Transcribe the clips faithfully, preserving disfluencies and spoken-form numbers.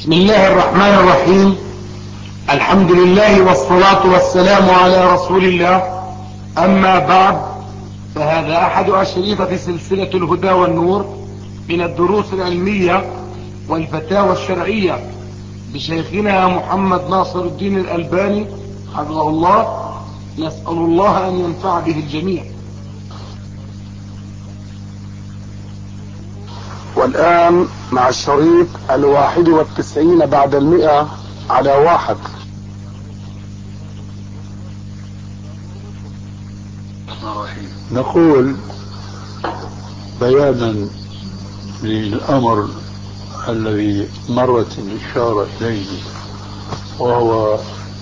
بسم الله الرحمن الرحيم. الحمد لله والصلاة والسلام على رسول الله. أما بعد، فهذا أحد أشريطة سلسلة الهدى والنور من الدروس العلمية والفتاوى الشرعية بشيخنا محمد ناصر الدين الألباني حفظه الله. نسأل الله أن ينفع به الجميع. والآن مع الشريط الواحد والتسعين بعد المئة على واحد. نقول بيانا للأمر الذي مرت الإشارة إليه، وهو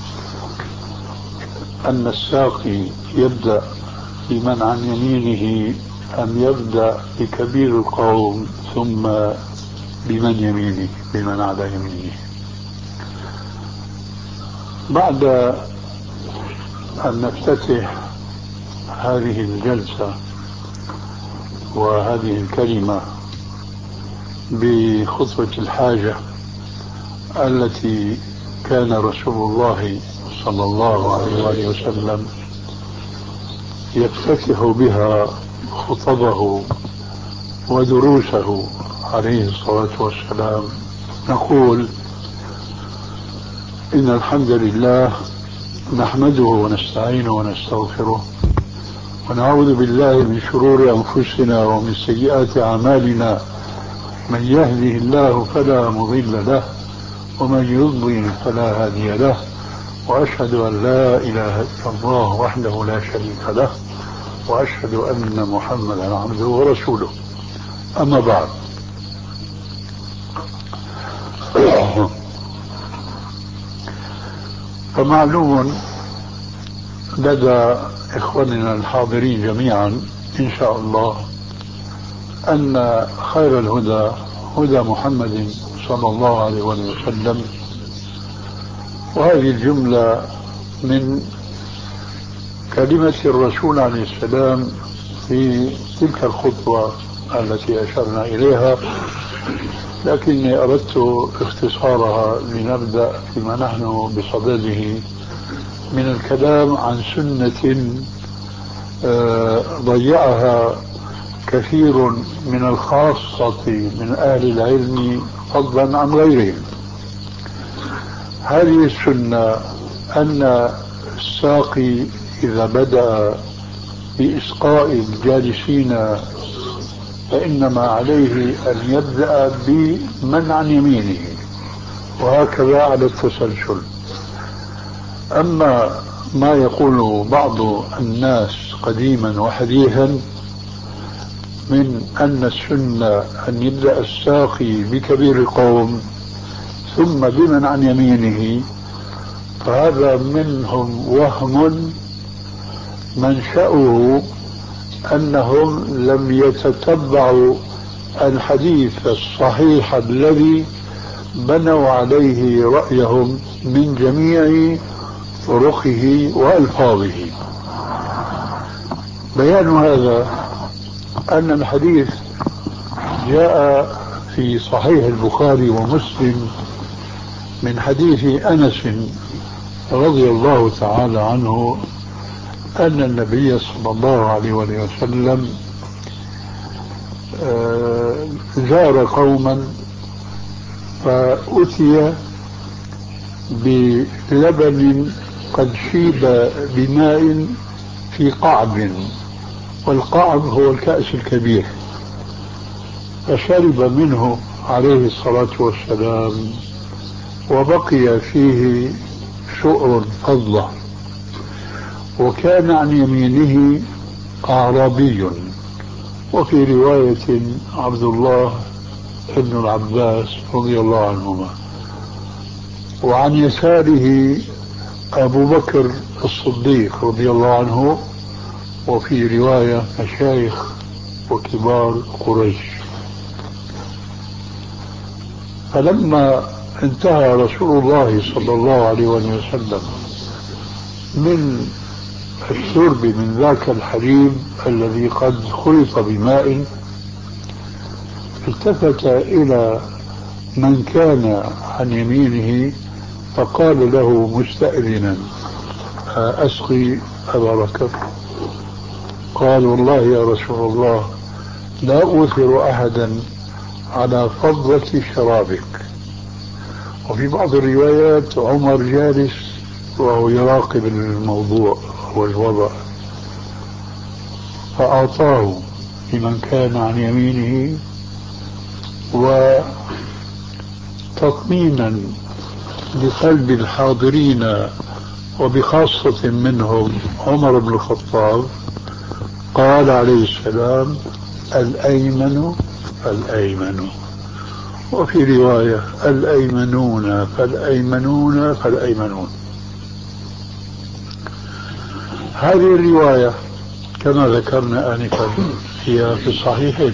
أن الساقي يبدأ بمن عن يمينه أم يبدأ بكبير القوم ثم بمن يمينه بمن على يمينه. بعد أن نفتتح هذه الجلسة وهذه الكلمة بخطبة الحاجة التي كان رسول الله صلى الله عليه وسلم يفتتح بها خطبه ودروسه عليه الصلاة والسلام، نقول إن الحمد لله نحمده ونستعينه ونستغفره ونعوذ بالله من شرور أنفسنا ومن سيئات أعمالنا. من يهده الله فلا مضل له ومن يضلل فلا هادي له، وأشهد أن لا إله إلا الله وحده لا شريك له، وأشهد أن محمدا عبده ورسوله. أما بعد، فمعلوم لدى إخواننا الحاضرين جميعا إن شاء الله أن خير الهدى هدى محمد صلى الله عليه وسلم، وهذه الجملة من كلمة الرسول عليه السلام في تلك الخطوة التي أشرنا إليها، لكني أردت اختصارها لنبدأ فيما نحن بصدده من الكلام عن سنة ضيعها كثير من الخاصة من أهل العلم فضلا عن غيرهم. هذه السنة أن الساقي إذا بدأ بإسقاء الجالسين فإنما عليه أن يبدأ بمن عن يمينه، وهكذا على التسلسل. أما ما يقول بعض الناس قديما وحديثا من أن السنة أن يبدأ الساقي بكبير القوم ثم بمن عن يمينه، فهذا منهم وهم منشأه أنهم لم يتتبعوا الحديث الصحيح الذي بنوا عليه رأيهم من جميع طرقه وألفاظه. بيان هذا أن الحديث جاء في صحيح البخاري ومسلم من حديث أنس رضي الله تعالى عنه أن النبي صلى الله عليه وسلم زار قوما فأتي بلبن قد شيب بماء في قعب، والقعب هو الكأس الكبير، فشرب منه عليه الصلاة والسلام وبقي فيه شؤر فضة، وكان عن يمينه أعرابي، وفي رواية عبد الله ابن العباس رضي الله عنهما، وعن يساره أبو بكر الصديق رضي الله عنه، وفي رواية مشايخ وكبار قريش. فلما انتهى رسول الله صلى الله عليه وسلم من الشرب من ذاك الحليب الذي قد خلط بماء، التفت إلى من كان عن يمينه فقال له مستأذنا أسقي أبا بكر؟ قال والله يا رسول الله لا أوثر أحدا على فضة شرابك. وفي بعض الروايات عمر جالس وهو يراقب الموضوع والوضع، فأعطاه لمن كان عن يمينه، وتطمينا لقلب الحاضرين وبخاصة منهم عمر بن الخطاب قال عليه السلام الأيمن فالأيمن، وفي رواية الأيمنون فالأيمنون فالأيمنون. هذه الرواية كما ذكرنا آنفا هي في الصحيحين.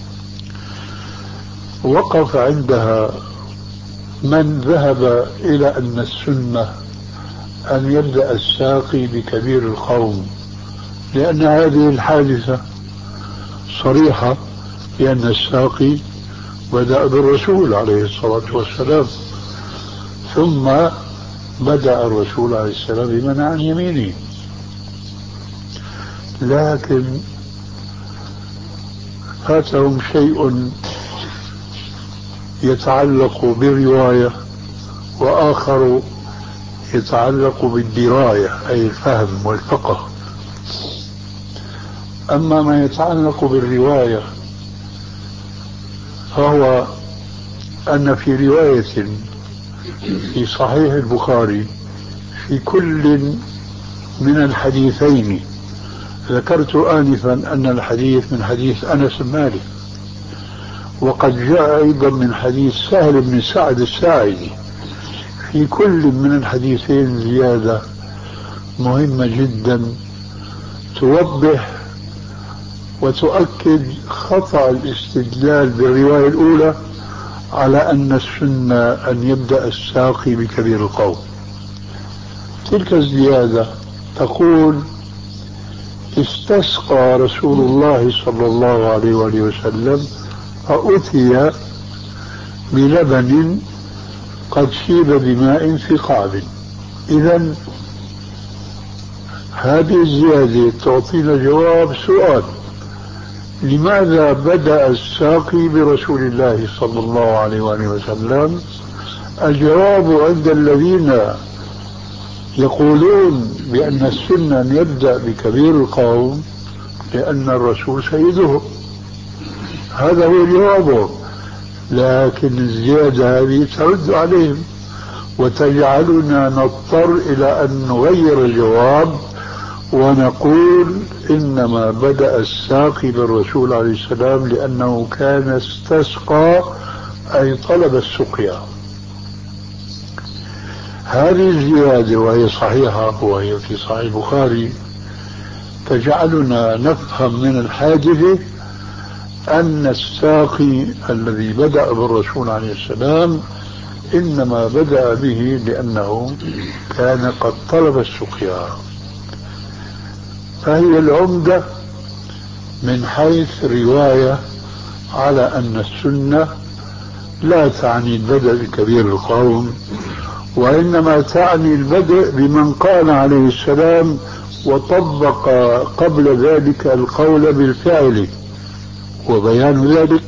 وقف عندها من ذهب إلى أن السنة أن يبدأ الساقي بكبير القوم، لأن هذه الحادثة صريحة بأن الساقي بدأ بالرسول عليه الصلاة والسلام، ثم بدأ الرسول عليه السلام بمن عن يمينه. لكن فاتهم شيء يتعلق بالرواية وآخر يتعلق بالدراية أي الفهم والفقه. أما ما يتعلق بالرواية فهو أن في رواية في صحيح البخاري في كل من الحديثين، ذكرت آنفا أن الحديث من حديث أنس بن مالك، وقد جاء أيضا من حديث سهل بن سعد الساعدي، في كل من الحديثين زيادة مهمة جدا توضح وتؤكد خطأ الاستدلال بالرواية الأولى على أن السنة أن يبدأ الساقي بكبير القوم. تلك الزيادة تقول استسقى رسول الله صلى الله عليه وآله وسلم فأتي بلبن قد شيب بماء في قعب. إذن هذه الزيادة تعطينا جواب سؤال: لماذا بدأ الساقي برسول الله صلى الله عليه وآله وسلم؟ الجواب عند الذين يقولون بأن السنة أن يبدأ بكبير القوم لأن الرسول سيده، هذا هو جوابه. لكن الزيادة هذه ترد عليهم وتجعلنا نضطر إلى أن نغير الجواب ونقول إنما بدأ الساقي بالرسول عليه السلام لأنه كان استسقى أي طلب السقيا. هذه الزيادة وهي صحيحة وهي في صحيح البخاري تجعلنا نفهم من الحادثة أن الساقي الذي بدأ بالرسول عليه السلام إنما بدأ به لأنه كان قد طلب السقيا. فهي العمدة من حيث رواية على أن السنة لا تعني البدء بكبير القوم، وإنما تعني البدء بمن قال عليه السلام وطبق قبل ذلك القول بالفعل. وبيان ذلك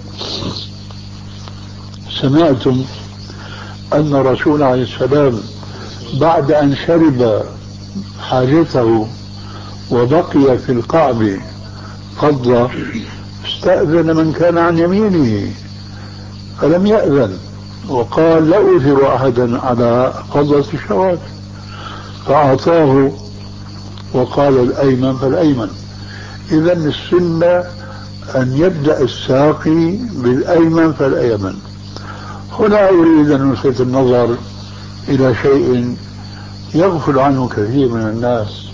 سمعتم أن الرسول عليه السلام بعد أن شرب حاجته وبقي في القعب قضى استأذن من كان عن يمينه فلم يأذن، وقال لا أوثر أحدا على قضة الشوات، فأعطاه وقال الأيمن فالأيمن. إذن السنة أن يبدأ الساقي بالأيمن فالأيمن. هنا أريد أن نلفت النظر إلى شيء يغفل عنه كثير من الناس،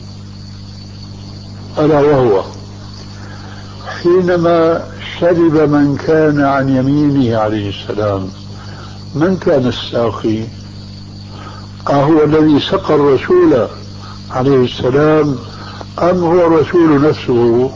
ألا وهو حينما شرب من كان عن يمينه عليه السلام، من كان الساقي؟ أهو الذي سقى الرسول عليه السلام أم هو الرسول نفسه؟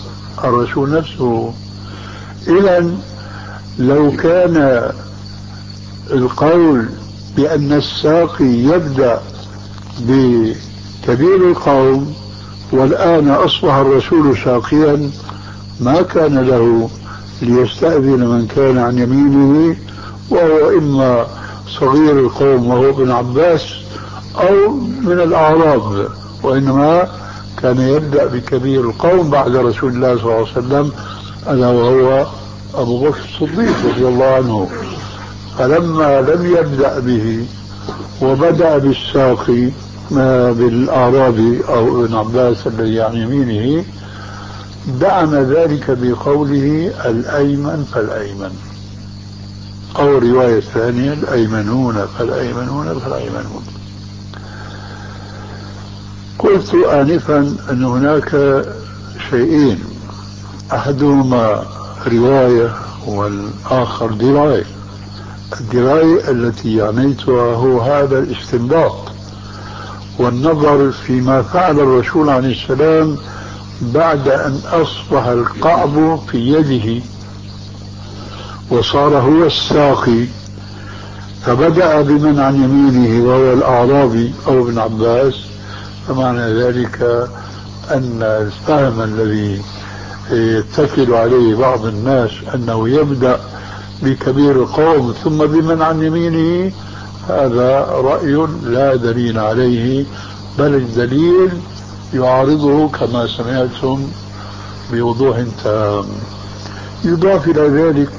الرسول نفسه. إذن لو كان القول بأن الساقي يبدأ بكبير القوم والآن أصبح الرسول ساقيا، ما كان له ليستأذن من كان عن يمينه، وهو إما صغير القوم وهو ابن عباس أو من الأعراب، وإنما كان يبدأ بكبير القوم بعد رسول الله صلى الله عليه وسلم، ألا وهو أبو بكر الصديق رضي الله عنه. فلما لم يبدأ به وبدأ بالساقي بالأعرابي أو ابن عباس الذي عن يمينه، دعم ذلك بقوله الأيمن فالأيمن، أو رواية ثانية الأيمنون فالأيمنون فالأيمنون. قلت آنفا أن هناك شيئين، أحدهما رواية والآخر دراية. الدراية التي عنيتها هو هذا الاستنباط والنظر فيما فعل الرسول عليه السلام بعد أن أصبح القعب في يده وصار هو الساقي، فبدأ بمن عن يمينه وهو الأعرابي أو ابن عباس. فمعنى ذلك أن الفهم الذي يتكل عليه بعض الناس أنه يبدأ بكبير القوم ثم بمن عن يمينه، هذا رأي لا دليل عليه، بل الدليل يعارضه كما سمعتم بوضوح تام. يضاف إلى ذلك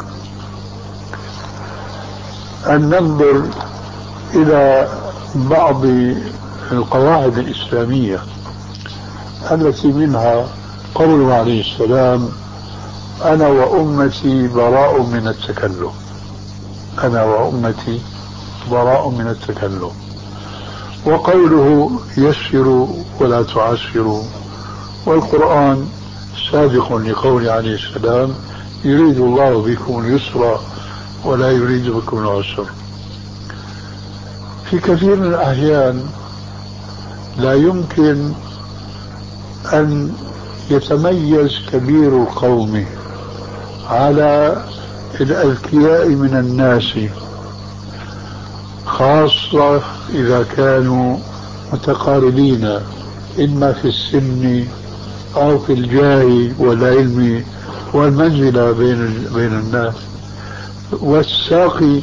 أن ننظر إلى بعض القواعد الإسلامية التي منها قوله عليه السلام أنا وأمتي براء من التكلم، أنا وأمتي براء من التكلم، وقوله يسروا ولا تعسروا، والقرآن سابق لقول عليه السلام يريد الله بكم اليسر ولا يريد بكم العسر. في كثير من الأحيان لا يمكن أن يتميز كبير القوم على الأذكياء من الناس، خاصة إذا كانوا متقاربين إما في السن أو في الجاه والعلم والمنزلة بين بين الناس. والساقي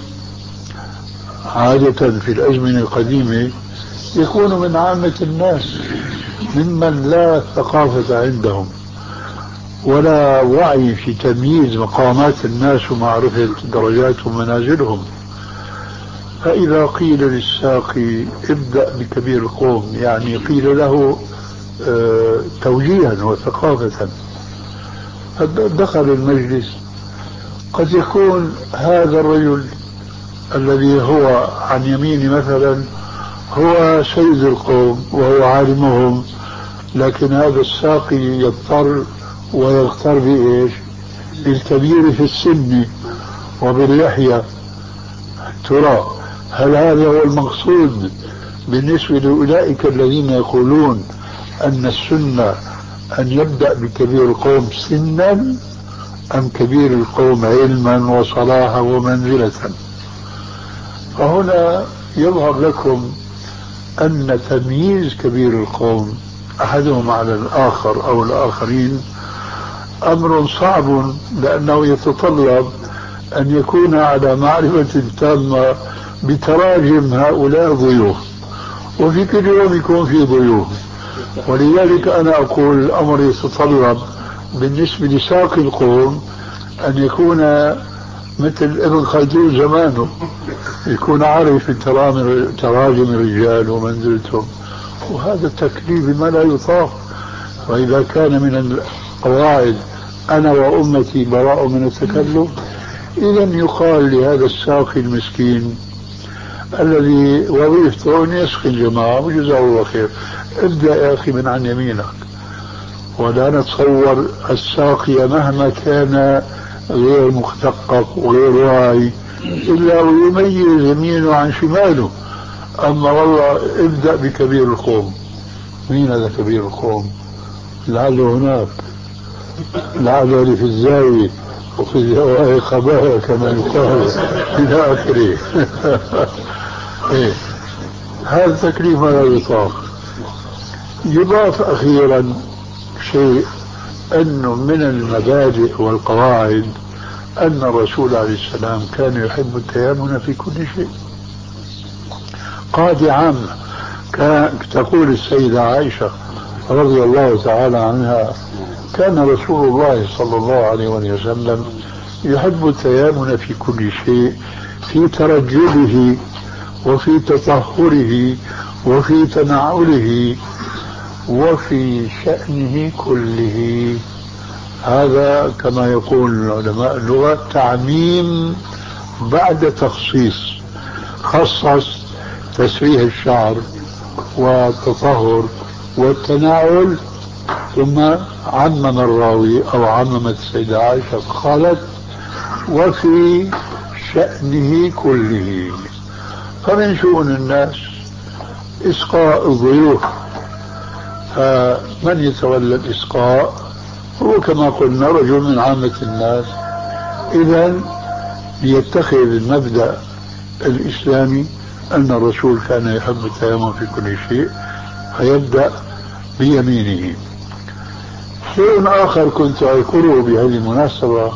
عادة في الأزمنة القديمة يكون من عامة الناس، ممن لا ثقافة عندهم ولا وعي في تمييز مقامات الناس ومعرفة درجات ومنازلهم. فإذا قيل للساقي ابدأ بكبير القوم، يعني قيل له اه توجيها وثقافة، فدخل المجلس قد يكون هذا الرجل الذي هو عن يمين مثلا هو سيد القوم وهو عالمهم، لكن هذا الساقي يضطر ويغتر بإيش؟ بالكبير في السن وباللحية. ترى هل هذا هو المقصود بالنسبة لأولئك الذين يقولون أن السنة أن يبدأ بكبير القوم سنا، أم كبير القوم علما وصلاحا ومنزلة؟ فهنا يظهر لكم أن تمييز كبير القوم أحدهم على الآخر أو الآخرين أمر صعب، لأنه يتطلب أن يكون على معرفة تامة بتراجم هؤلاء الضيوف، وفي كل يوم يكون في ضيوف. ولذلك أنا أقول الأمر يتطلب بالنسبة لساقي القوم أن يكون مثل ابن خلدون زمانه، يكون عارف تراجم الرجال ومنزلتهم، وهذا التكليف ما لا يطاق. وإذا كان من القواعد أنا وأمتي براء من التكلف، إذا يقال لهذا الساقي المسكين الذي وظيفته أن يسقي الجماعة وجزاه الله خير، ابدأ يا أخي من عن يمينك. ولا نتصور الساقي مهما كان غير مثقف وغير واعي إلا ويميز يمينه عن شماله. أما والله ابدأ بكبير القوم، مين هذا كبير القوم؟ لعله هناك، لعله اللي في الزاوية وفي الهواء خبايا كما يقال إلى آخره. إيه. هذا تكليف لا يطاق. يضاف أخيرا شيء، أنه من المبادئ والقواعد أن الرسول عليه السلام كان يحب التيامن في كل شيء. قاعدة عامة تقول السيدة عائشة رضي الله تعالى عنها: كان رسول الله صلى الله عليه وسلم يحب التيامن في كل شيء، في ترجله وفي تطهره وفي تنعله وفي شأنه كله. هذا كما يقول علماء اللغة تعميم بعد تخصيص. خصص تسريح الشعر والتطهر والتناول، ثم عمم الراوي أو عممت السيدة عائشة قالت: وفي شأنه كله. فمن شؤون الناس إسقاء الضيوف، فمن يتولى الإسقاء هو كما قلنا رجل من عامة الناس. إذن ليتخذ المبدأ الإسلامي أن الرسول كان يحب التيمم في كل شيء، فيبدأ بيمينه. شيء آخر كنت أذكره بهذه المناسبة: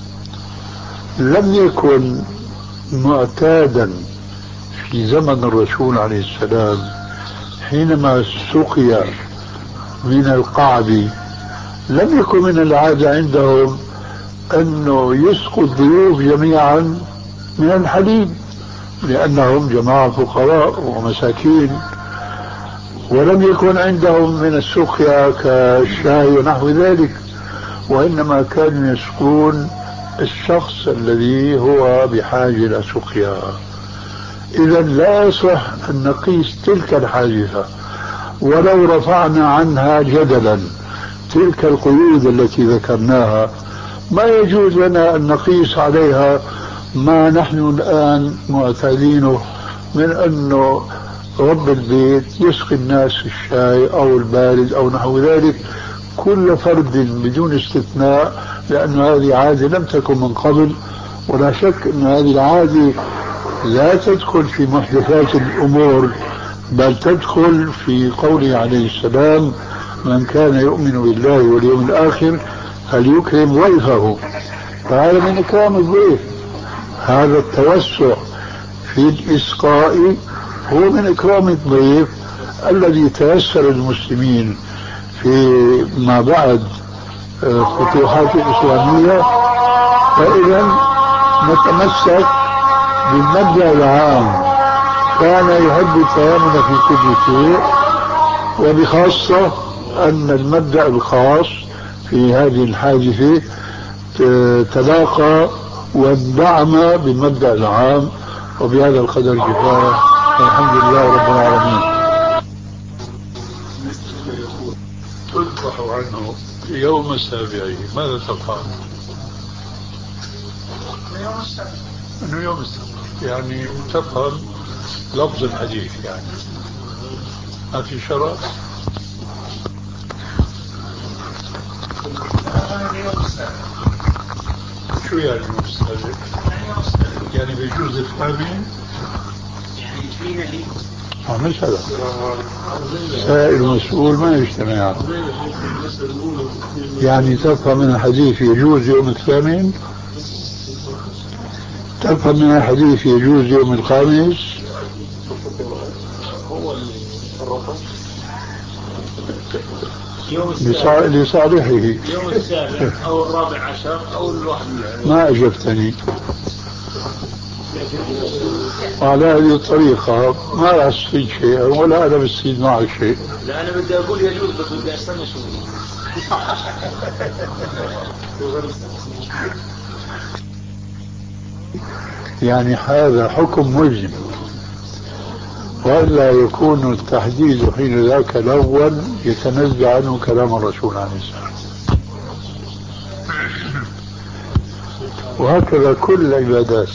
لم يكن معتادا في زمن الرسول عليه السلام حينما سقي من القعب، لم يكن من العادة عندهم أنه يسقوا الضيوف جميعا من الحليب، لأنهم جماعة فقراء ومساكين، ولم يكن عندهم من السقيا كالشاي ونحو ذلك، وإنما كانوا يسقون الشخص الذي هو بحاجة إلى سقيا. إذا لا يصح أن نقيس تلك الحادثة، ولو رفعنا عنها جدلا تلك القيود التي ذكرناها، ما يجوز لنا أن نقيس عليها ما نحن الآن معتادينه من أنه رب البيت يسقي الناس الشاي أو البارد أو نحو ذلك، كل فرد بدون استثناء، لأن هذه عادة لم تكن من قبل. ولا شك أن هذه العادة لا تدخل في محدثات الأمور، بل تدخل في قوله عليه السلام: من كان يؤمن بالله واليوم الآخر فليكرم ضيفه. فهذا من إكرام الضيف. هذا التوسع في الإسقاء هو من إكرام الضيف الذي تيسر المسلمين في ما بعد فتوحات الإسلامية. فإذا نتمسك بالمبدأ العام: كان يحب التيامن في كل شيء، وبخاصة أن المبدأ الخاص في هذه الحادثة تلاقى واندعم بالمبدأ العام. وبهذا القدر كفاية، والحمد لله رب العالمين. تذبح عنه يوم السابع، ماذا تفعل؟ انه يوم السابع يعني تفهم لفظ الحديث، يعني ما في شرع. شو يعني يوم السابع؟ يعني بيجوز الثامن، يعني فينا لي مش هذا سائل مسؤول ما يجتمع. يعني تفهم من الحديث يجوز يوم الثامن، تفهم من الحديث يجوز يوم الخامس. لصالحه يوم السابع أو الرابع عشر أو الواحد. ما أجبتني على هذه الطريقة، ما راح استفيد شيء ولا أنا بستفيد معك شيء. لا أنا بدي أقول يجوز، بس بدي أستنى شوي. يعني هذا حكم ملزم، ولا يكون التحديد حين ذاك الأول يتنزع عنه كلام الرسول عليه السلام. وهكذا كل العبادات.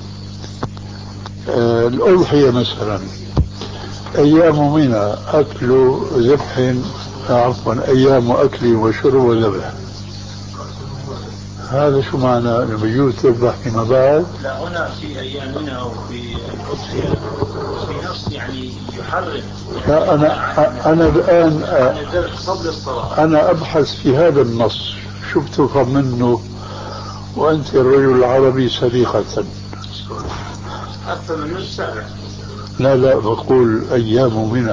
آه الأضحية مثلا، أيام منى أكل ذبح، عفوا أيام أكل وشرب وذبح. هذا شو معنى انه بيجوز تذبح فيما بعد؟ لا هنا في ايامنا او في الاضحيه في نص يعني يحرم. لا انا انا الان قبل الصلاه انا ابحث في هذا النص شو بتفهم منه وانت الرجل العربي سليقة. اكثر من نص ساعه. لا لا بقول ايام منى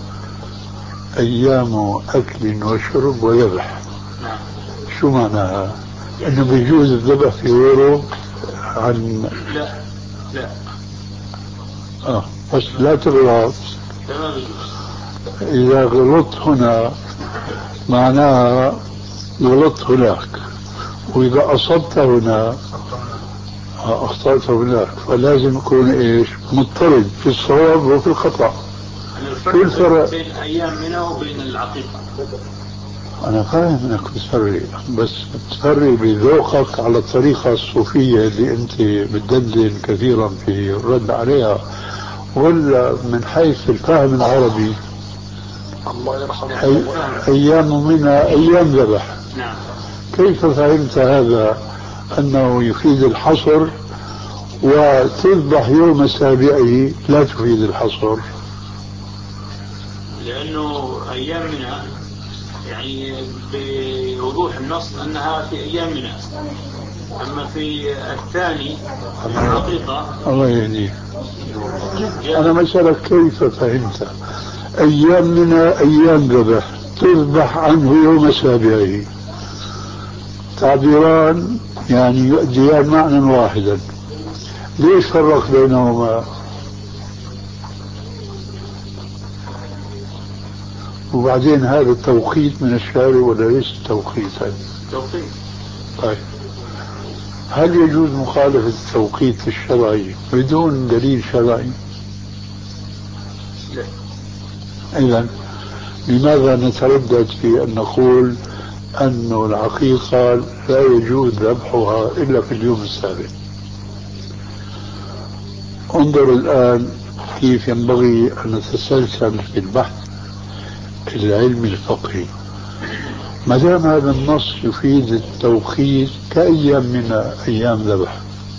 ايام اكل وشرب وذبح. نعم. شو معناها؟ انه بيجوز الذبح في غيره عن لا لا اه بس لا تغلط. تمام. اذا غلطت هنا معناها غلطت هناك، واذا اصبت هنا اخطأت هناك، فلازم يكون ايش؟ مضطرد في الصواب وفي الخطأ. شو الفرق بين ايام منى وبين العقيقه؟ أنا فاهم أنك بتفرق، بس بتفرق بذوقك على الطريقة الصوفية اللي أنت بتدلل كثيرا في الرد عليها، ولا من حيث الفهم العربي؟ الله يرحمه. أي أيام منها أيام ذبح. نعم. كيف فهمت هذا أنه يفيد الحصر وتذبح يوم سابعه لا تفيد الحصر؟ لأنه أيام منى يعني بوضوح النص أنها في أيام منى، أما في الثاني الحقيقة. الله يهديك. أنا مسألة كيف فهمت أيام منى أيام ذبح تذبح عنه يوم سابعه، تعبيران يعني يؤديان معنى واحدا، ليش فرق بينهما؟ وبعدين هذا التوقيت من الشارع ولا ليس التوقيت هذا؟ توقيت. طيب هل يجوز مخالفة التوقيت الشرعي بدون دليل شرعي؟ لا. إذن لماذا نتردد في أن نقول أن العقيقة لا يجوز ذبحها إلا في اليوم السابع؟ انظر الآن كيف ينبغي أن نتسلسل في البحث العلمي الفقهي. ما دام هذا النص يفيد التوقيت كأيام من أيام ذبح،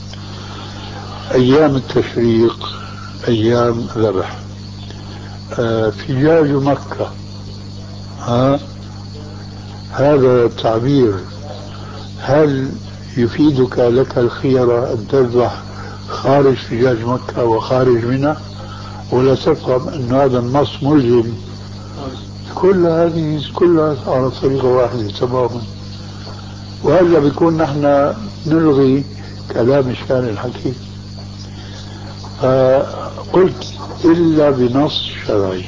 أيام التشريق أيام ذبح، آه فجاج مكة، ها هذا التعبير هل يفيدك لك الخيرة أن تذبح خارج فجاج مكة وخارج منها، ولا تفهم أن هذا النص ملزم؟ كل هذه كلها على طريقة واحدة تماما. وهذا بيكون نحن نلغي كلام الشارع الحكيم. فقلت إلا بنص شرعي.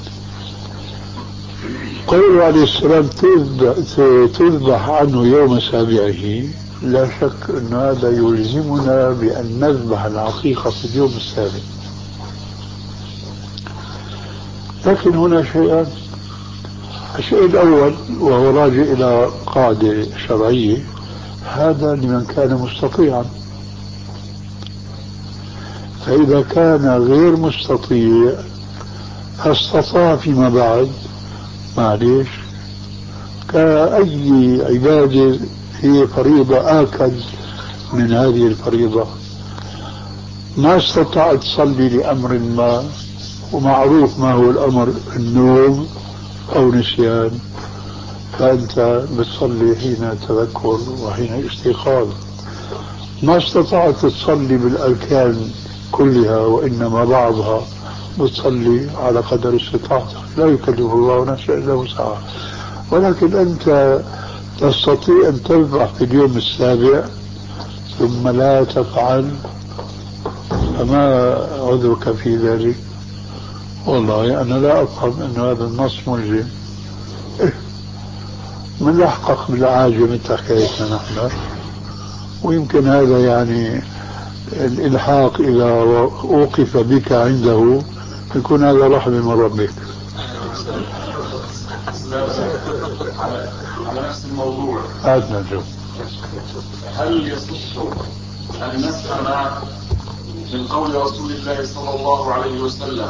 قوله عليه السلام تذبح عنه يوم سابعه، لا شك أن هذا يلزمنا بأن نذبح العقيقة في اليوم السابع. لكن هنا شيئان. الشيء الأول وهو راجع إلى قاعدة شرعية، هذا لمن كان مستطيعا، فإذا كان غير مستطيع استطاع فيما بعد معليش كأي عبادة هي فريضة آكد من هذه الفريضة، ما استطعت تصلي لأمر ما، ومعروف ما هو الأمر، النوم أو نسيان، فأنت بتصلي حين تذكر وحين استيقاظ. ما استطعت تصلي بالأركان كلها وإنما بعضها، بتصلي على قدر استطاعتك، لا يكلف الله نفسا إلا وسعها. ولكن أنت تستطيع أن تذبح في اليوم السابع ثم لا تفعل، فما عذرك في ذلك؟ والله أنا لا أفهم أن هذا النص ملزم. إيه من لحقق بالعاجم حكايتنا نحن، ويمكن هذا يعني الإلحاق إذا أوقف بك عنده يكون هذا رحمة من ربك. على نفس الموضوع هذا نجم. هل يصح أن نفهم من قول رسول الله صلى الله عليه وسلم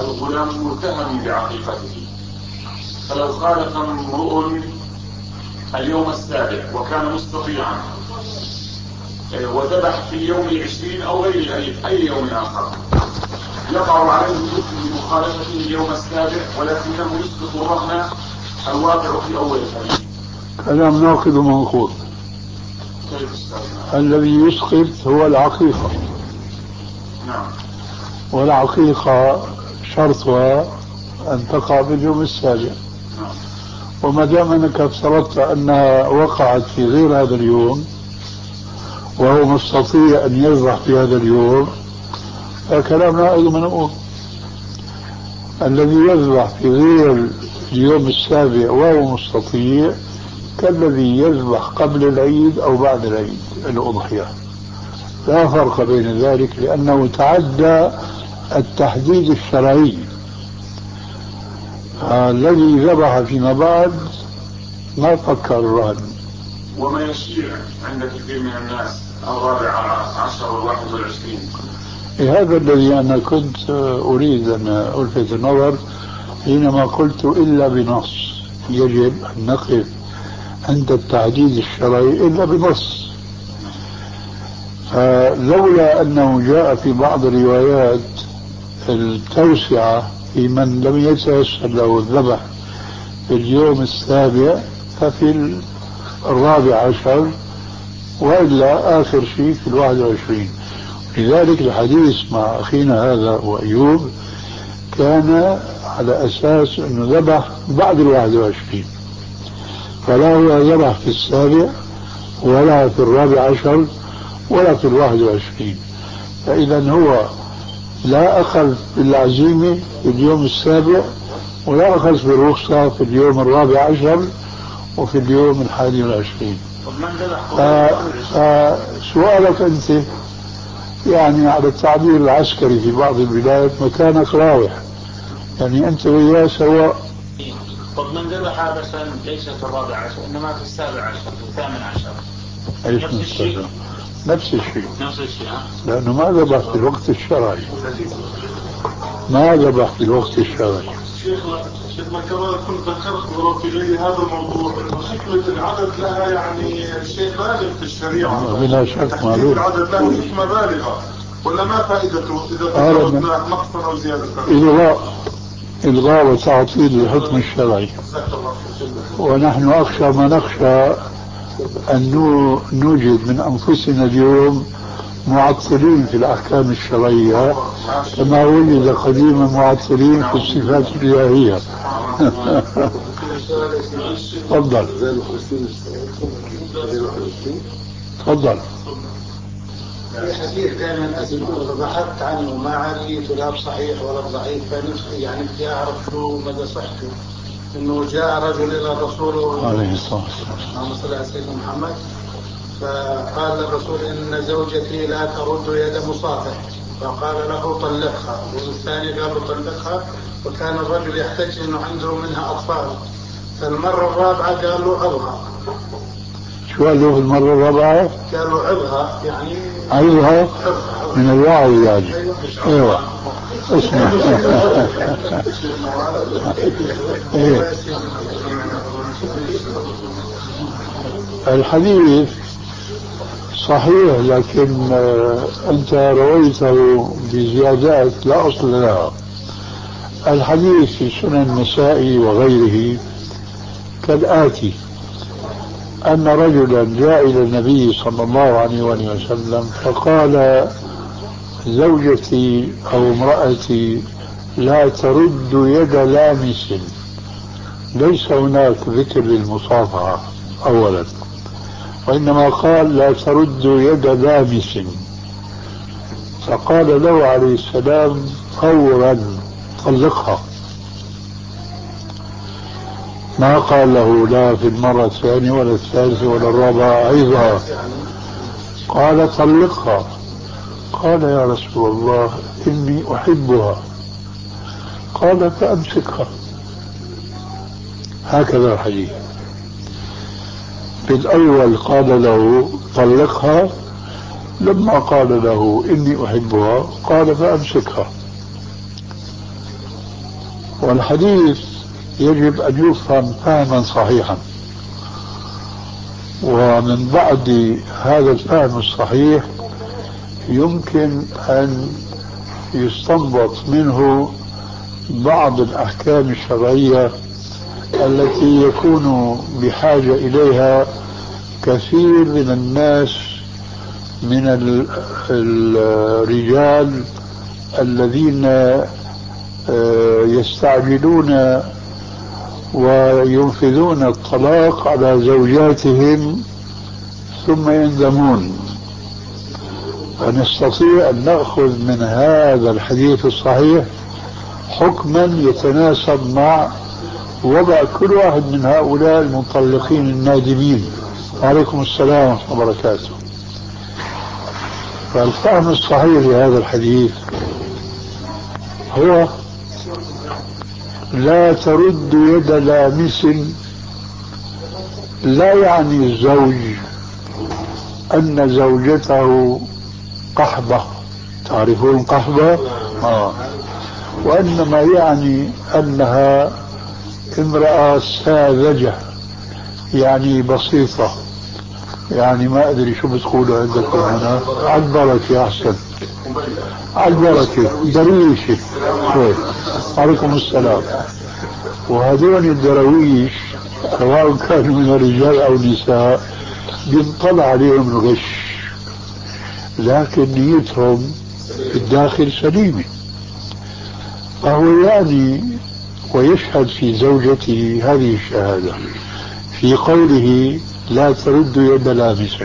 الغلام متهم بعقيقته، فلو خالف امرؤ اليوم السابع وكان مستطيعا وذبح في اليوم العشرين أو غير أي, أي يوم آخر، يقع عليه الإثم بمخالفته اليوم السابع ولكنه يسقط الرهن الواقع في أول الحديث. كلام ناقض ومنقوض. الذي يسقط هو العقيقة. نعم. والعقيقة شرطها أن تقع باليوم السابع. نعم. وما دام أنك افترضت أنها وقعت في غير هذا اليوم وهو مستطيع أن يذبح في هذا اليوم، فكلامنا أيضا منقول. الذي يذبح في غير اليوم السابع وهو مستطيع كالذي يذبح قبل العيد أو بعد العيد الأضحية، لا فرق بين ذلك، لأنه تعدى التحديد الشرعي. الذي ذبح فيما بعد ما فكر الرهن. وما يشيع عند كثير من الناس الرابع عشر والواحد والعشرين. هذا الذي أنا كنت أريد أن ألفت النظر حينما قلت إلا بنص. يجب أن نقف عند التعديد الشرعي إلا بنص. فلولا أنه جاء في بعض الروايات التوسعة في من لم يتيسر له الذبح في اليوم السابع ففي الرابع عشر، وإلا آخر شيء في الواحد وعشرين. لذلك الحديث مع أخينا هذا وأيوب كان على أساس أنه ذبح بعد الواحد وعشرين، فلا هو ذبح في السابع ولا في الرابع عشر ولا في الواحد وعشرين. فإذا هو لا أخذ بالعزيمة في اليوم السابع ولا أخذ بالرخصة في اليوم الرابع عشر وفي اليوم الحادي والعشرين. فسؤالك أنت يعني على التعبير العسكري في بعض البلاد مكانك راوح، يعني أنت وياه سواء. طب من ذبح مثلا ليس في الرابع عشر إنما في السابع عشر في الثامن عشر ايش نفس الشيء؟ نفس الشيء نفس الشيء لأنه ما ذبح في الوقت الشرعي، ما ذبح في الوقت الشرعي. شيخنا شيخنا كما كنت ذكرت في غير هذا الموضوع انه حكمة العدد لها يعني شيء بالغ في الشريعة. بلا شك معلوم. العدد له حكمة بالغة، ولا ما فائدته إذا تزودنا نقصا أو زيادة؟ إلغاء إلغاء وتعطيل الحكم الشرعي. ونحن أخشى ما نخشى أن نوجد من أنفسنا اليوم معطلين في الأحكام الشرعية كما وجد قديما معطلين في الصفات الإلهية. تفضل تفضل. في حديث دائما بحثت عنه ما عرفت لا بصحيح ولا بضعيف، فنفسي يعني بدي أعرف شو مدى صحته. إنه جاء رجل إلى الرسول عليه الصلاة والسلام صلى الله عليه وسلم محمد فقال للرسول إن زوجتي لا ترد يد مصافح، فقال له طلقها، والثاني قال له طلقها، وكان الرجل يحتاج إنه عنده منها أطفال، فالمرة الرابعة قال له عظها. شو قال له في المرة الرابعة؟ قال له عظها، يعني عظها من الوعي يعني. ايوه اسمع. إيه. الحديث صحيح، لكن أنت رويته بزيادات لا أصل لها. الحديث في سنن النسائي وغيره كالآتي: أن رجلا جاء إلى النبي صلى الله عليه وسلم فقال: زوجتي أو امرأتي لا ترد يد لامس. ليس هناك ذكر للمصافحة أولا، وإنما قال لا ترد يد لامس. فقال له عليه السلام فورا طلقها. ما قال له لا في المرة الثانية ولا الثالثة ولا الرابعة عظها، قال طلقها. قال يا رسول الله إني أحبها. قال فأمسكها. هكذا الحديث. في الأول قال له طلقها، لما قال له إني أحبها قال فأمسكها. والحديث يجب أن يفهم فهما صحيحا. ومن بعد هذا الفهم الصحيح يمكن أن يستنبط منه بعض الأحكام الشرعية التي يكون بحاجة إليها كثير من الناس من الرجال الذين يستعجلون وينفذون الطلاق على زوجاتهم ثم يندمون. فنستطيع أن نأخذ من هذا الحديث الصحيح حكما يتناسب مع وضع كل واحد من هؤلاء المطلقين النادمين. وعليكم السلام ورحمة الله وبركاته. فالفهم الصحيح لهذا الحديث هو لا ترد يد لامس، لا يعني الزوج أن زوجته قحبة، تعرفون قحبة؟ آه. وإنما يعني أنها امرأة ساذجة، يعني بسيطة، يعني ما أدري شو بتقولوا عندكم هنا، على البركة أحسن، على البركة، درويشة. عليكم السلام. وهذول الدرويش سواء كانوا من الرجال أو النساء بينطلع عليهم الغش، لكن نيتهم في الداخل سليمة. فهو يعني ويشهد في زوجته هذه الشهادة في قوله لا ترد يد لامس.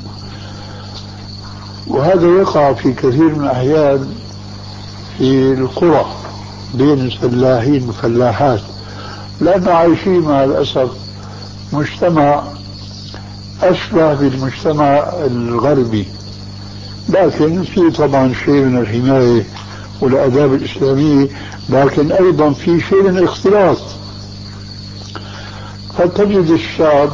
وهذا يقع في كثير من الأحيان في القرى بين الفلاحين والفلاحات، لأنه عايشين مع الأسف مجتمع أشبه بالمجتمع الغربي، لكن في طبعا شيء من الحماية والآداب الإسلامية، لكن أيضا في شيء من الاختلاط. فتجد الشاب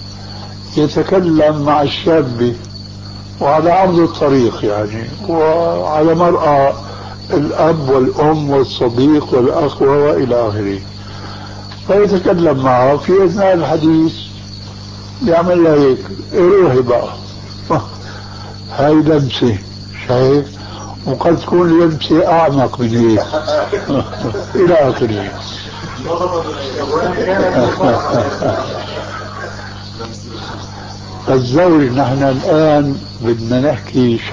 يتكلم مع الشابة وعلى عرض الطريق يعني، وعلى مرأى الأب والأم والصديق والأخ وإلى آخره، فيتكلم معه في أثناء الحديث يعمل له هيك، روحي بقى هاي لمسة، شايف؟ وقد تكون لمسة أعمق من هيك إلى آخره. الزوج نحن الآن بدنا نحكي شيء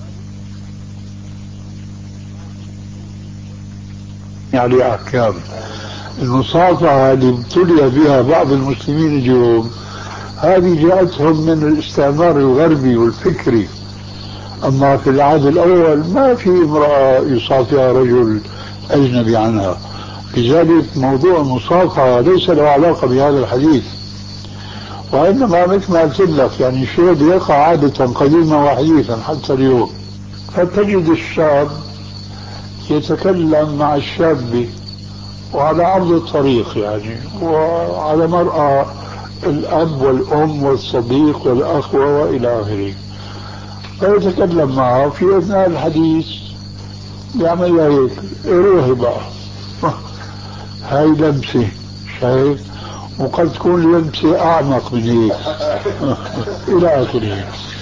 عليه أحكام. المصافحة اللي ابتلي بها بعض المسلمين اليوم هذه جاءتهم من الاستعمار الغربي والفكري. أما في العهد الأول ما في امرأة يصافحها رجل أجنبي عنها، لذلك موضوع المصافحة ليس له علاقة بهذا الحديث، وإنما مثل ما قلت لك يعني شيء يقع عادة قديما وحديثا حتى اليوم. فتجد الشاب يتكلم مع الشابة وعلى عرض الطريق يعني، وعلى مرأى الأب والأم والصديق والأخ وإلى آخره، فيتكلم معه في أثناء الحديث يعمل له هيك، روحي بقى هاي لمسة، شايف؟ وقد تكون لمسة أعمق من هيك إلى آخره.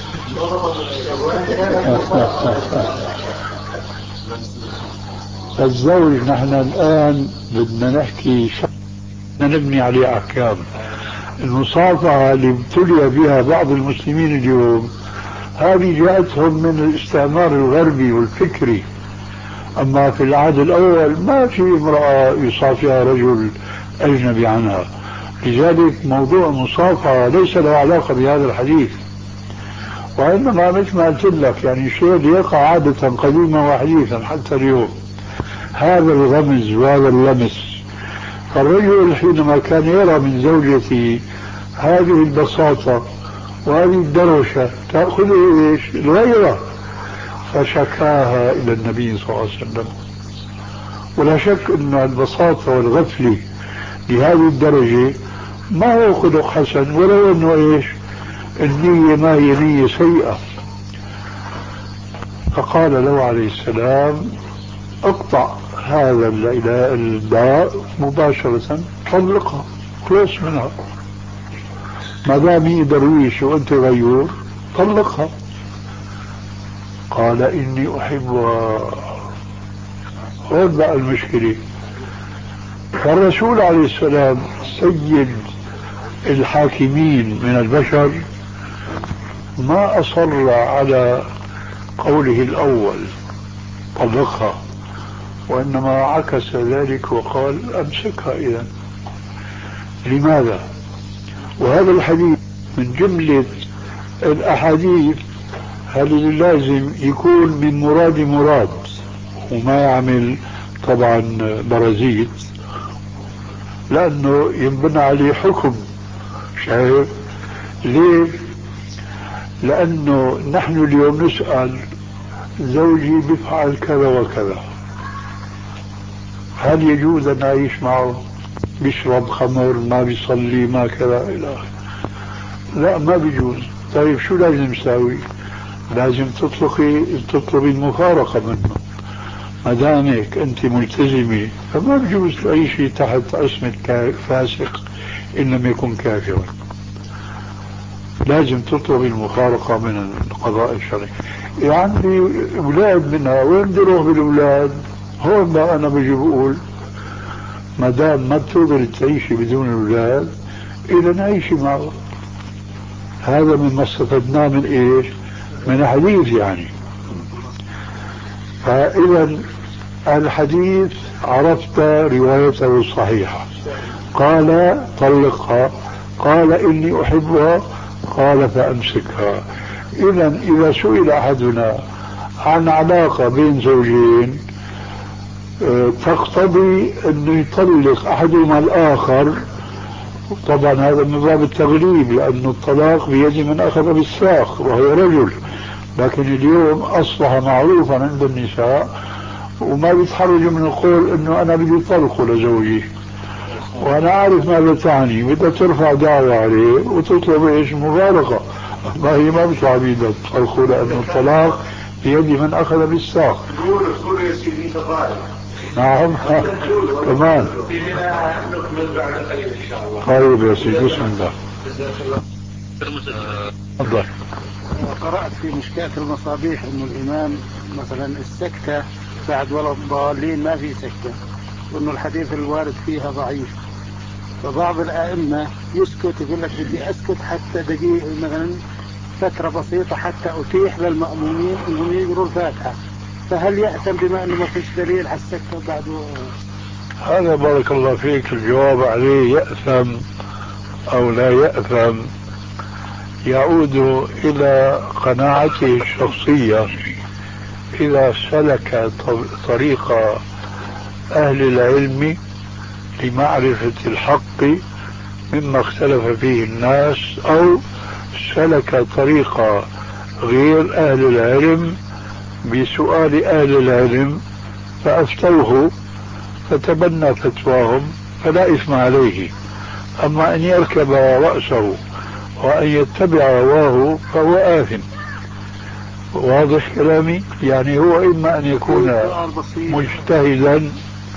الزوج نحن الآن بدنا نحكي شيء بدنا نبني عليه أحكام. المصافحة اللي ابتلي بها بعض المسلمين اليوم هذه جاءتهم من الاستعمار الغربي والفكري. أما في العهد الأول ما في امرأة يصافحها رجل أجنبي عنها، لذلك موضوع المصافحة ليس له علاقة بهذا الحديث، وإنما مثل ما قلت لك يعني شيء يقع عادة قديما وحديثا حتى اليوم، هذا الغمز وهذا اللمس. فالرجل حينما كان يرى من زوجته هذه البساطة وهذه الدروشة تأخذه إيش؟ الغيرة، فشكاها إلى النبي صلى الله عليه وسلم. ولا شك أن البساطة والغفلة لهذه الدرجة ما هو خلق حسن، ولو أنه إيش النية ما هي نية سيئة. فقال له عليه السلام اقطع هذا الداء مباشرة، طلقها، خلص منها. ما دام درويش وأنت غيور طلقها. قال إني أحبها. هون بقى المشكلة. فالرسول عليه السلام سيد الحاكمين من البشر ما أصر على قوله الأول طلقها، وإنما عكس ذلك وقال أمسكها. إذن لماذا؟ وهذا الحديث من جملة الأحاديث هل لازم يكون من مراد مراد وما يعمل طبعا برازيل، لأنه ينبنى عليه حكم. شايف ليه؟ لأنه نحن اليوم نسأل زوجي بفعل كذا وكذا، هل يجوز أن أعيش معه؟ بيشرب خمر، ما بيصلي، ما كذا إلى آخره. لا، ما بيجوز. طيب شو لازم نساوي؟ لازم تطلقي تطلبي المفارقة منه. ما دامك أنت ملتزمة فما بيجوز تعيشي تحت عصمة فاسق إن لم يكن كافرا. لازم تطلبي المفارقة من القضاء الشرعي. عندي أولاد منها، وين بدي أروح بالأولاد؟ هون بقى أنا بجي بقول ما دام ما بتقدر تعيشي بدون أولاد إذا نعيشي معه. هذا مما استفدناه من إيش؟ من الحديث يعني. فإذا الحديث عرفت روايته الصحيحة. قال طلقها، قال إني أحبها، قال فأمسكها. إذا إذا سئل أحدنا عن علاقة بين زوجين تقتضي أنه يطلق أحدهما الآخر، طبعا هذا من باب التغليب لأن الطلاق بيد من أخذ بالساق وهو رجل، لكن اليوم أصبح معروفا عند النساء وما بيتحرجوا من القول أنه أنا بدي طلقه لزوجي، وأنا عارف ماذا تعني. بدها ترفع دعوة عليه وتطلب إيش؟ مفارقة. ما هي ما بيطلع بيدها تطلقه لأنه الطلاق بيد من أخذ بالساق. نعم كمان. نكمل بعد قليل إن شاء الله. طيب يا سيدي، بسم الله. تفضل. قرأت في مشكاة المصابيح إنه الإمام مثلا السكتة بعد ولا الضالين ما في سكتة، وإنه الحديث الوارد فيها ضعيف. فبعض الأئمة يسكت، يقول لك بدي أسكت حتى دقيقة مثلا فترة بسيطة حتى أتيح للمأمومين إنهم يقروا الفاتحة. فهل يأتم بما أنه ما فيش دليل على السكتة بعد؟ هذا بارك الله فيك الجواب عليه يأثم أو لا يأثم يعود إلى قناعته الشخصية. إذا سلك طريق أهل العلم لمعرفة الحق مما اختلف فيه الناس، أو سلك طريق غير أهل العلم بسؤال أهل العلم فأفتوه فتبنى فتواهم فلا إثم عليه. أما أن يركب رأسه وأن يتبع هواه فهو آثم. واضح كلامي؟ يعني هو إما أن يكون مجتهدا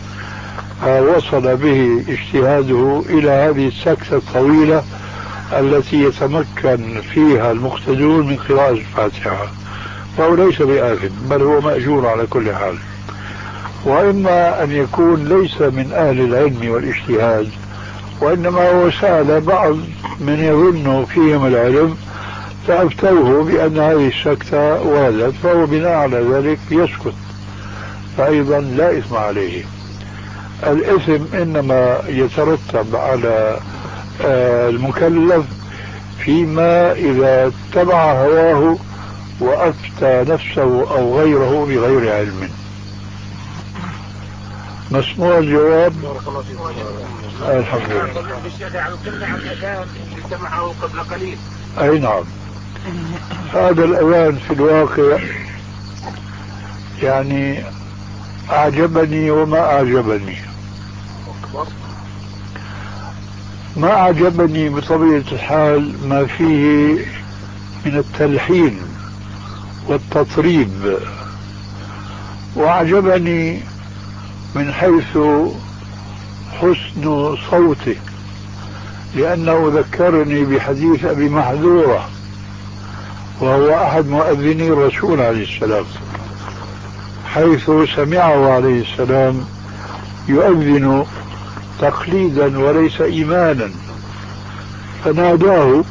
وصل به اجتهاده إلى هذه السكتة الطويلة التي يتمكن فيها المقتدون من قراءة الفاتحة فهو ليس بآثم، بل هو مأجور على كل حال. وإما أن يكون ليس من أهل العلم والاجتهاد، وإنما هو سأل بعض من يظن فيهم العلم فأفتوه بأن هذه السكتة وردت، فهو بناء على ذلك يسكت، فأيضا لا إثم عليه. الإثم إنما يترتب على المكلف فيما إذا اتبع هواه وأفتى نفسه أو غيره بغير علم. مسموع الجواب؟ الحمد لله. أي نعم. هذا الأذان في الواقع يعني أعجبني وما أعجبني. ما أعجبني بطبيعة الحال ما فيه من التلحين والتطريب، وأعجبني من حيث حسن صوته، لأنه ذكرني بحديث أبي محذورة، وهو أحد مؤذني الرسول عليه السلام، حيث سمعه عليه السلام يؤذن تقليدا وليس إيمانا، فناداه،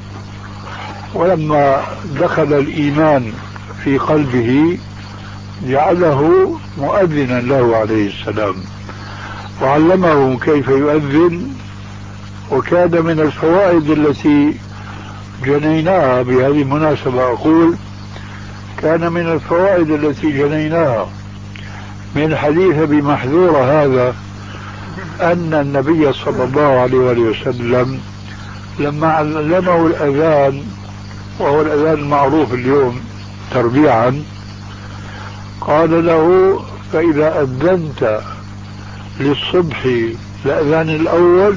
ولما دخل الإيمان في قلبه جعله مؤذنا له عليه السلام، وعلمه كيف يؤذن. وكان من الفوائد التي جنيناها، بهذه المناسبة أقول، كان من الفوائد التي جنيناها من حديث أبي محذورة هذا أن النبي صلى الله عليه وسلم لما علمه الأذان، وهو الأذان المعروف اليوم تربيعا، قال له: فإذا أذنت للصبح الأذان الأول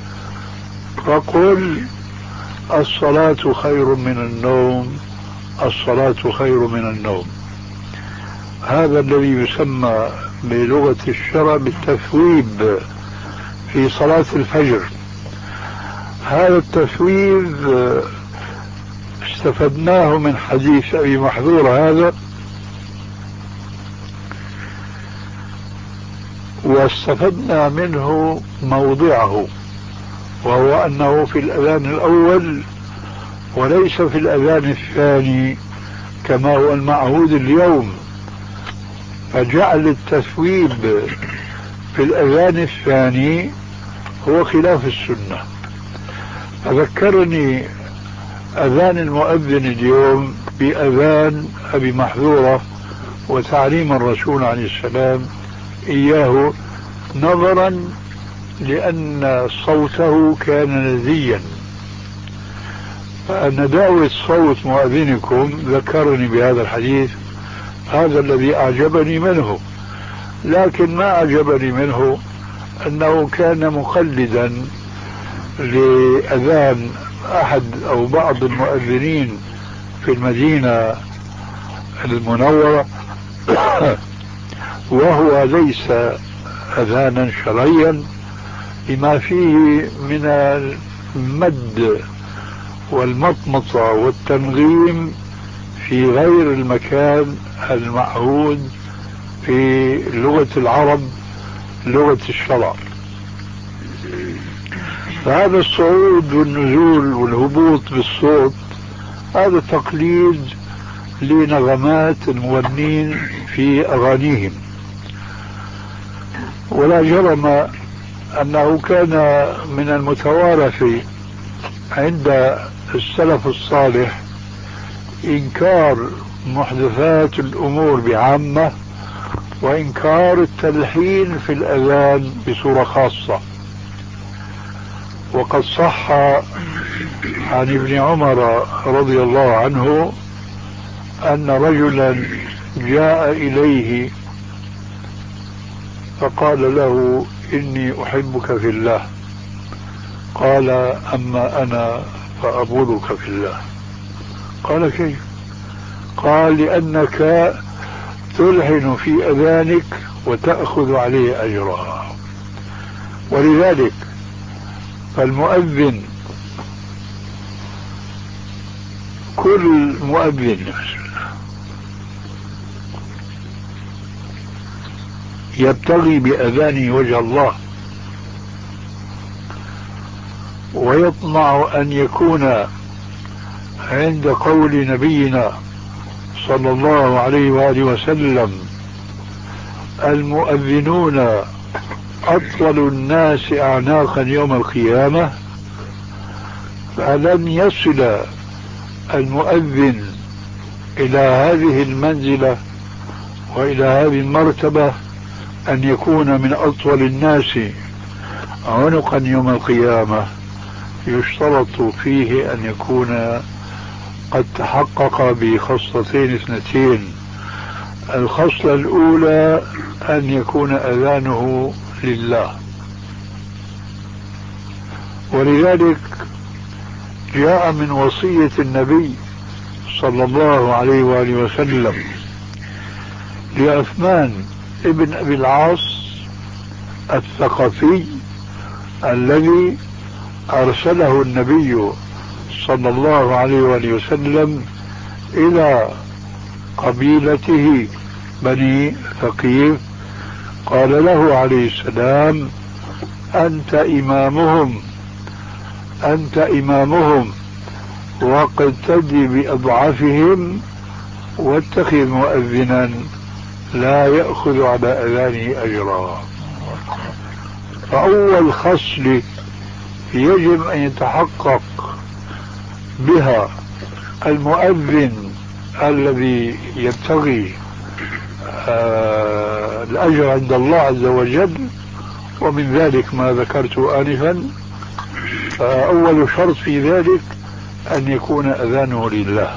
فقل الصلاة خير من النوم، الصلاة خير من النوم. هذا الذي يسمى بلغة الشرع بالتثويب في صلاة الفجر. هذا التثويب استفدناه من حديث أبي محذورة هذا، واستفدنا منه موضعه، وهو أنه في الأذان الأول وليس في الأذان الثاني كما هو المعهود اليوم، فجعل التثويب في الأذان الثاني هو خلاف السنة. فذكرني أذان المؤذن اليوم بأذان أبي محذورة وتعليم الرسول عليه السلام إياه، نظرا لأن صوته كان لذيا. فأن دعوة صوت مؤذنكم ذكرني بهذا الحديث، هذا الذي أعجبني منه. لكن ما أعجبني منه أنه كان مقلدا لأذان أحد أو بعض المؤذنين في المدينة المنورة، وهو ليس أذانا شرعيا لما فيه من المد والمطمطة والتنغيم في غير المكان المعهود في لغة العرب، لغة الشرع. فهذا الصعود والنزول والهبوط بالصوت هذا تقليد لنغمات المغنين في أغانيهم، ولا جرم أنه كان من المتوارث عند السلف الصالح إنكار محدثات الأمور بعامة، وإنكار التلحين في الأذان بصورة خاصة. وقد صح عن ابن عمر رضي الله عنه أن رجلا جاء إليه فقال له: إني أحبك في الله. قال: أما أنا فأبغضك في الله. قال: كيف؟ قال: لأنك تلحن في أذانك وتأخذ عليه أجرها. ولذلك فالمؤذن، كل مؤذن يبتغي بأذانه وجه الله، ويطمع أن يكون عند قول نبينا صلى الله عليه وآله وسلم: المؤذنون أطول الناس أعناقا يوم القيامة. فلن يصل المؤذن إلى هذه المنزلة وإلى هذه المرتبة أن يكون من أطول الناس عنقا يوم القيامة، يشترط فيه أن يكون قد تحقق بخصلتين اثنتين. الخصلة الأولى أن يكون أذانه لله، ولذلك جاء من وصية النبي صلى الله عليه وآله وسلم لعثمان ابن أبي العاص الثقفي الذي أرسله النبي صلى الله عليه وآله وسلم إلى قبيلته بني ثقيف، قال له عليه السلام: أنت إمامهم أنت إمامهم واقتدي بأضعافهم واتخذ مؤذنا لا يأخذ على أذانه أجرا. فأول خصلة يجب أن يتحقق بها المؤذن الذي يبتغي آه الأجر عند الله عز وجل، ومن ذلك ما ذكرت آنفا. فأول شرط في ذلك أن يكون أذانه لله،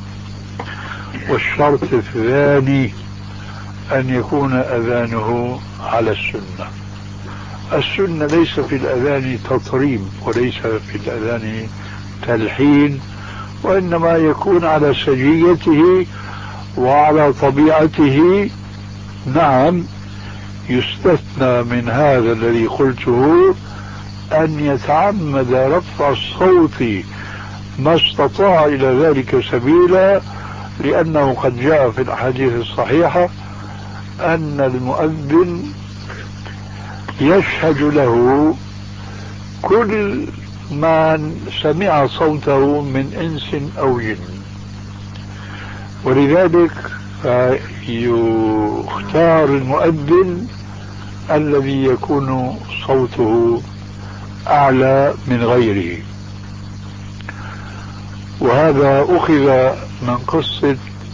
والشرط الثاني أن يكون أذانه على السنة. السنة ليس في الأذان تطريب، وليس في الأذان تلحين، وإنما يكون على سجيته وعلى طبيعته. نعم، يستثنى من هذا الذي قلته أن يتعمد رفع الصوت ما استطاع إلى ذلك سبيلا، لأنه قد جاء في الأحاديث الصحيحة أن المؤذن يشهد له كل من سمع صوته من إنس أو جن، ولذلك يختار المؤذن الذي يكون صوته أعلى من غيره. وهذا أخذ من قصة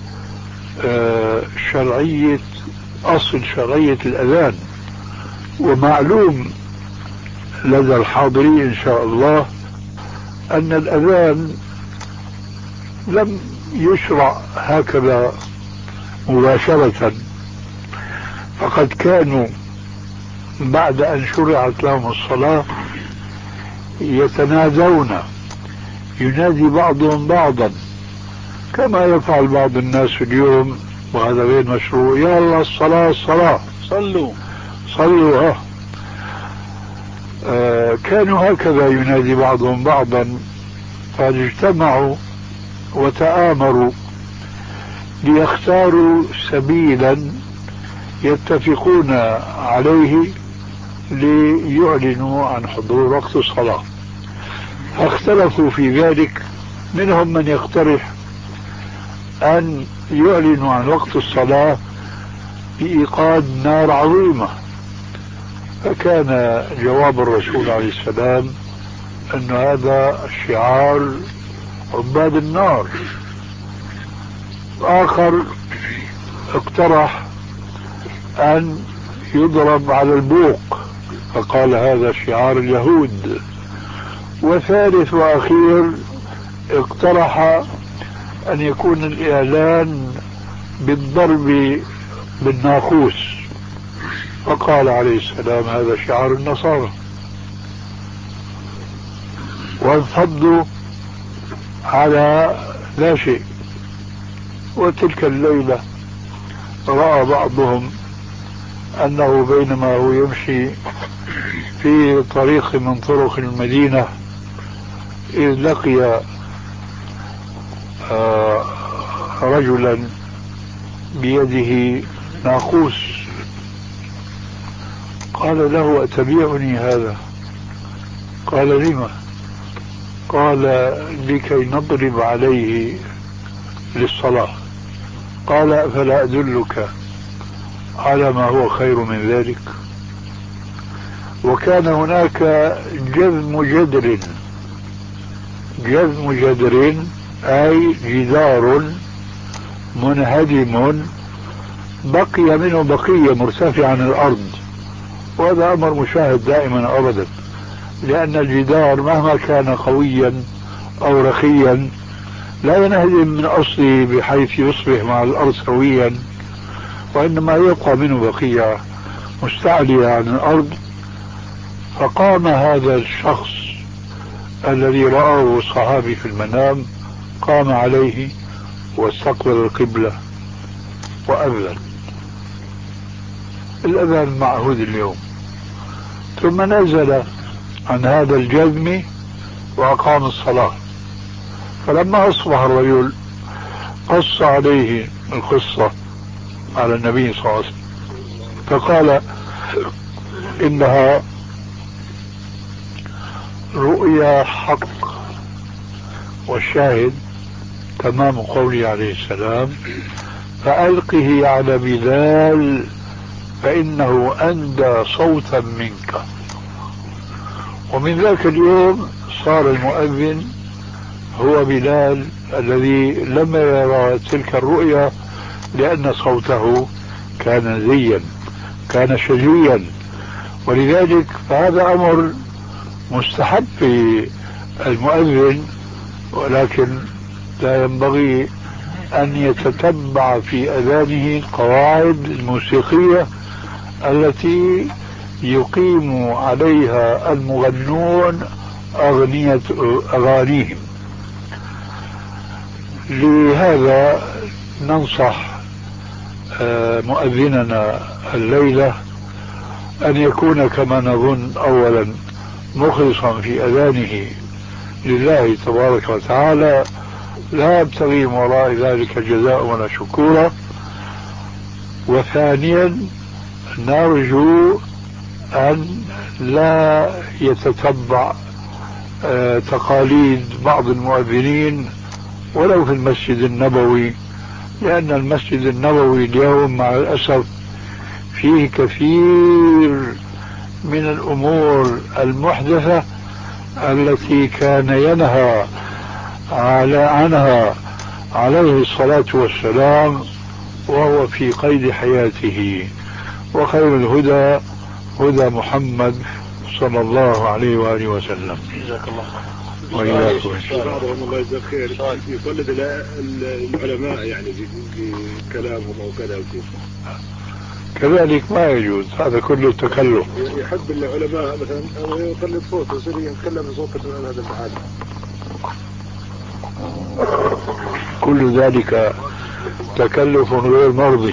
شرعية أصل شرعية الأذان. ومعلوم لدى الحاضرين إن شاء الله أن الأذان لم يشرع هكذا مباشرة، فقد كانوا بعد أن شرعت لهم الصلاة يتنادون، ينادي بعضهم بعضا كما يفعل بعض الناس اليوم، وهذا غير مشروع. يا الله الصلاة الصلاة، صلوا صلوا. ها. آه كانوا هكذا ينادي بعضهم بعضا، فاجتمعوا وتآمروا ليختاروا سبيلا يتفقون عليه ليعلنوا عن حضور وقت الصلاة. فاختلفوا في ذلك، منهم من يقترح أن يعلنوا عن وقت الصلاة بإيقاد نار عظيمة، فكان جواب الرسول عليه السلام أن هذا شعار عباد النار. آخر اقترح أن يضرب على البوق، فقال هذا شعار اليهود. وثالث وأخير اقترح أن يكون الإعلان بالضرب بالناقوس، فقال عليه السلام هذا شعار النصارى. وانفضوا على لا شيء. وتلك الليلة رأى بعضهم أنه بينما هو يمشي في طريق من طرق المدينة إذ لقي آه رجلا بيده ناقوس، قال له أتبيعني هذا؟ قال لما؟ قال لكي نضرب عليه للصلاة. قال فلا أدلك على ما هو خير من ذلك؟ وكان هناك جذم جدر، جذم جدر أي جدار منهدم بقي منه بقية مرتفعة عن الأرض، وهذا أمر مشاهد دائما أبدا، لأن الجدار مهما كان قويا أو رخيا لا ينهدم من أصله بحيث يصبح مع الأرض سويا، وإنما يبقى منه بقية مستعلية عن الأرض. فقام هذا الشخص الذي رآه الصحابي في المنام، قام عليه واستقبل القبلة وأذن الأذان المعهود اليوم، ثم نزل عن هذا الجذم وأقام الصلاة. فلما أصبح الرجل قص عليه القصة على النبي صلى الله عليه وسلم فقال إنها رؤيا حق، والشاهد تمام قوله عليه السلام: فألقه على بلال فإنه أندى صوتا منك. ومن ذاك اليوم صار المؤذن هو بلال الذي لم يرى تلك الرؤيا، لأن صوته كان زيا، كان شجيا. ولذلك فهذا أمر مستحب في المؤذن، ولكن لا ينبغي أن يتتبع في أذانه القواعد الموسيقية التي يقيم عليها المغنون أغنية أغانيهم. لهذا ننصح مؤذننا الليلة أن يكون كما نظن أولا مخلصا في أذانه لله تبارك وتعالى، لا يبتغي وراء ذلك جزاء ولا شكورا. وثانيا نرجو أن لا يتتبع تقاليد بعض المؤذنين ولو في المسجد النبوي، لأن المسجد النبوي اليوم مع الأسف فيه كثير من الأمور المحدثة التي كان ينهى على عنها عليه الصلاة والسلام وهو في قيد حياته. وخير الهدى هدى محمد صلى الله عليه وآله وسلم. جزاك الله خير. وإياكم. بعضهم الله يجزاك خير يقلد العلماء يعني بكلامهم أو كذا وكذا، كذلك ما يجوز، هذا كله تكلف. يحب العلماء مثلا أو يقلد صوته يصير يتكلم بصوت هذا المحل، كل ذلك تكلف غير مرضي،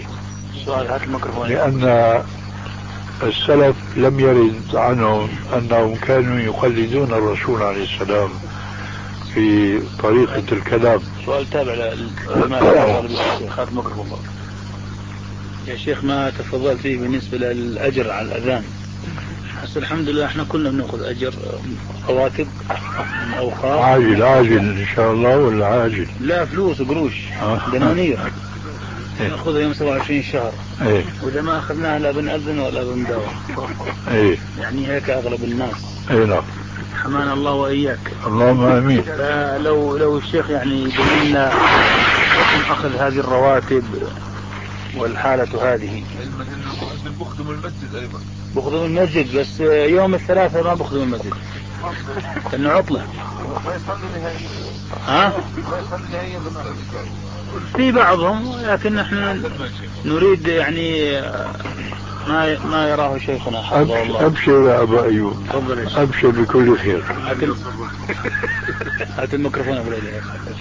لأن السلف لم يرد عنهم أنهم كانوا يقلدون الرسول عليه السلام في طريقة الكلام. سؤال تابع للعلماء خاف ميكروفون يا شيخ، ما تفضلت فيه بالنسبة للأجر على الأذان. بس الحمد لله احنا كلنا بناخذ أجر رواتب أو خاص عاجل عاجل إن شاء الله ولا عاجل؟ لا فلوس قروش دنانير ناخذها يوم سبعة وعشرين شهر. ايه. وإذا ما أخذناها لا بنأذن ولا بنداوم. ايه. يعني هيك أغلب الناس. ايه نعم. حمانا الله وإياك. اللهم آمين. فلو لو الشيخ يعني يقول لنا أخذ هذه الرواتب والحالة هذه. بخدم المسجد أيضا. بخدم المسجد بس يوم الثلاثاء ما بخدم المسجد. لأنه عطلة. ها؟ في بعضهم، لكن نحن نريد يعني ما ما يراه شيخنا حفظه الله. أبشر يا أبا أيوب. أبشر بكل خير. هات الميكروفون أبو ليلى.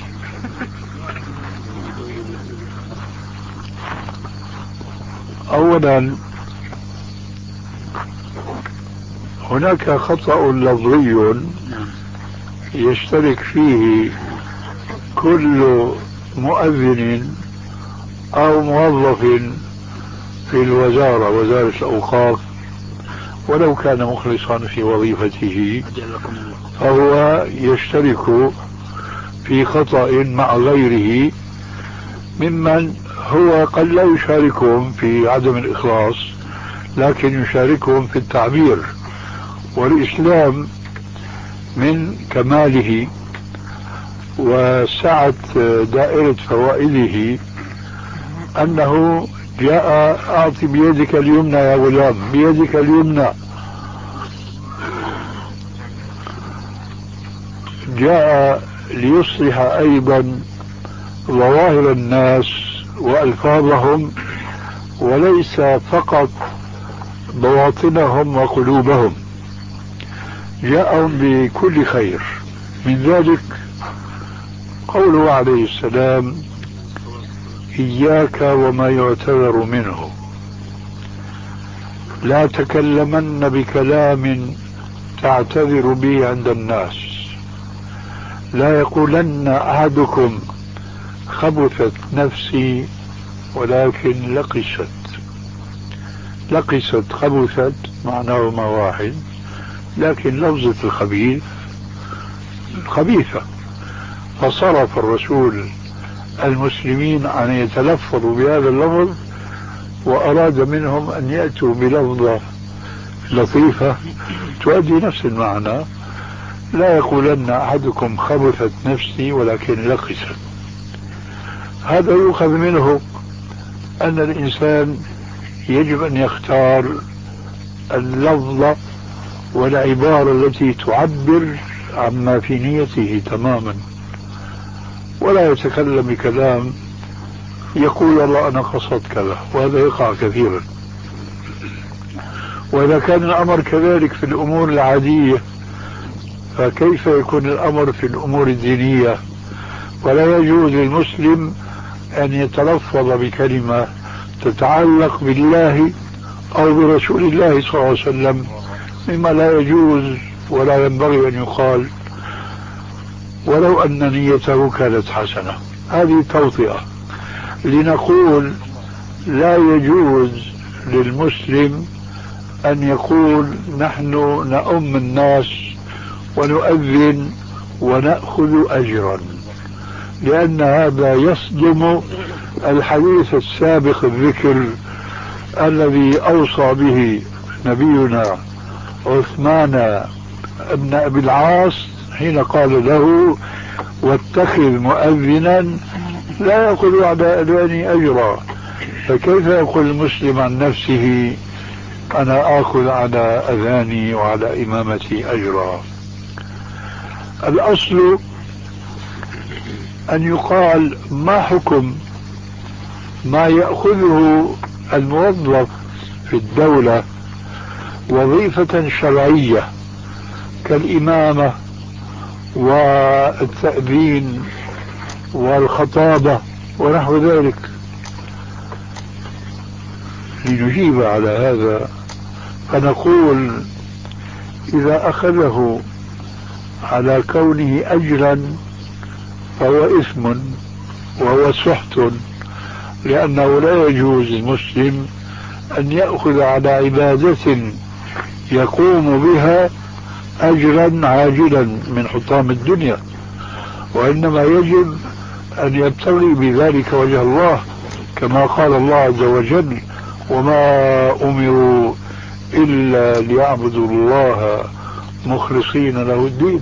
أولا هناك خطأ لفظي يشترك فيه كل مؤذن أو موظف في الوزارة وزارة الأوقاف ولو كان مخلصا في وظيفته، فهو يشترك في خطأ مع غيره ممن هو قد لا يشاركهم في عدم الإخلاص لكن يشاركهم في التعبير. والإسلام من كماله وسعة دائرة فوائده أنه جاء أعطي بيدك اليمنى يا غلام، بيدك اليمنى. جاء ليصلح أيضا ظواهر الناس وألفاظهم وليس فقط بواطنهم وقلوبهم، جاءهم بكل خير. من ذلك قوله عليه السلام: إياك وما يعتذر منه، لا تكلمن بكلام تعتذر به عند الناس. لا يقولن أحدكم خبثت نفسي ولكن لقست. لقست خبثت معناهما واحد، لكن لفظة الخبيث خبيثة، فصرف الرسول المسلمين أن يتلفظوا بهذا اللفظ، وأراد منهم أن يأتوا بلفظة لطيفة تؤدي نفس المعنى. لا يقولن أحدكم خبثت نفسي ولكن لقست. هذا يؤخذ منه أن الإنسان يجب أن يختار اللفظة والعبارة التي تعبر عما في نيته تماما، ولا يتكلم بكلام يقول الله أنا قصدت كذا، وهذا يقع كثيرا. وإذا كان الأمر كذلك في الأمور العادية، فكيف يكون الأمر في الأمور الدينية؟ ولا يجوز للمسلم أن يتلفظ بكلمة تتعلق بالله أو برسول الله صلى الله عليه وسلم مما لا يجوز ولا ينبغي أن يقال، ولو أن نيته كانت حسنة. هذه توطئة لنقول لا يجوز للمسلم أن يقول نحن نؤم الناس ونؤذن ونأخذ أجرا، لأن هذا يصدم الحديث السابق الذكر الذي أوصى به نبينا عثمان بن أبي العاص حين قال له واتخذ مؤذنا لا يأخذ على أذاني أجرا. فكيف يقول المسلم عن نفسه أنا آخذ على أذاني وعلى إمامتي أجرا؟ الأصل أن يقال ما حكم ما يأخذه الموظف في الدولة وظيفة شرعية كالإمامة والتأذين والخطابة ونحو ذلك. لنجيب على هذا فنقول إذا أخذه على كونه أجرا فهو إثم وهو سحت، لأنه لا يجوز للمسلم أن يأخذ على عبادة يقوم بها أجرا عاجلا من حطام الدنيا، وإنما يجب أن يبتغي بذلك وجه الله، كما قال الله عز وجل وما أمروا إلا ليعبدوا الله مخلصين له الدين.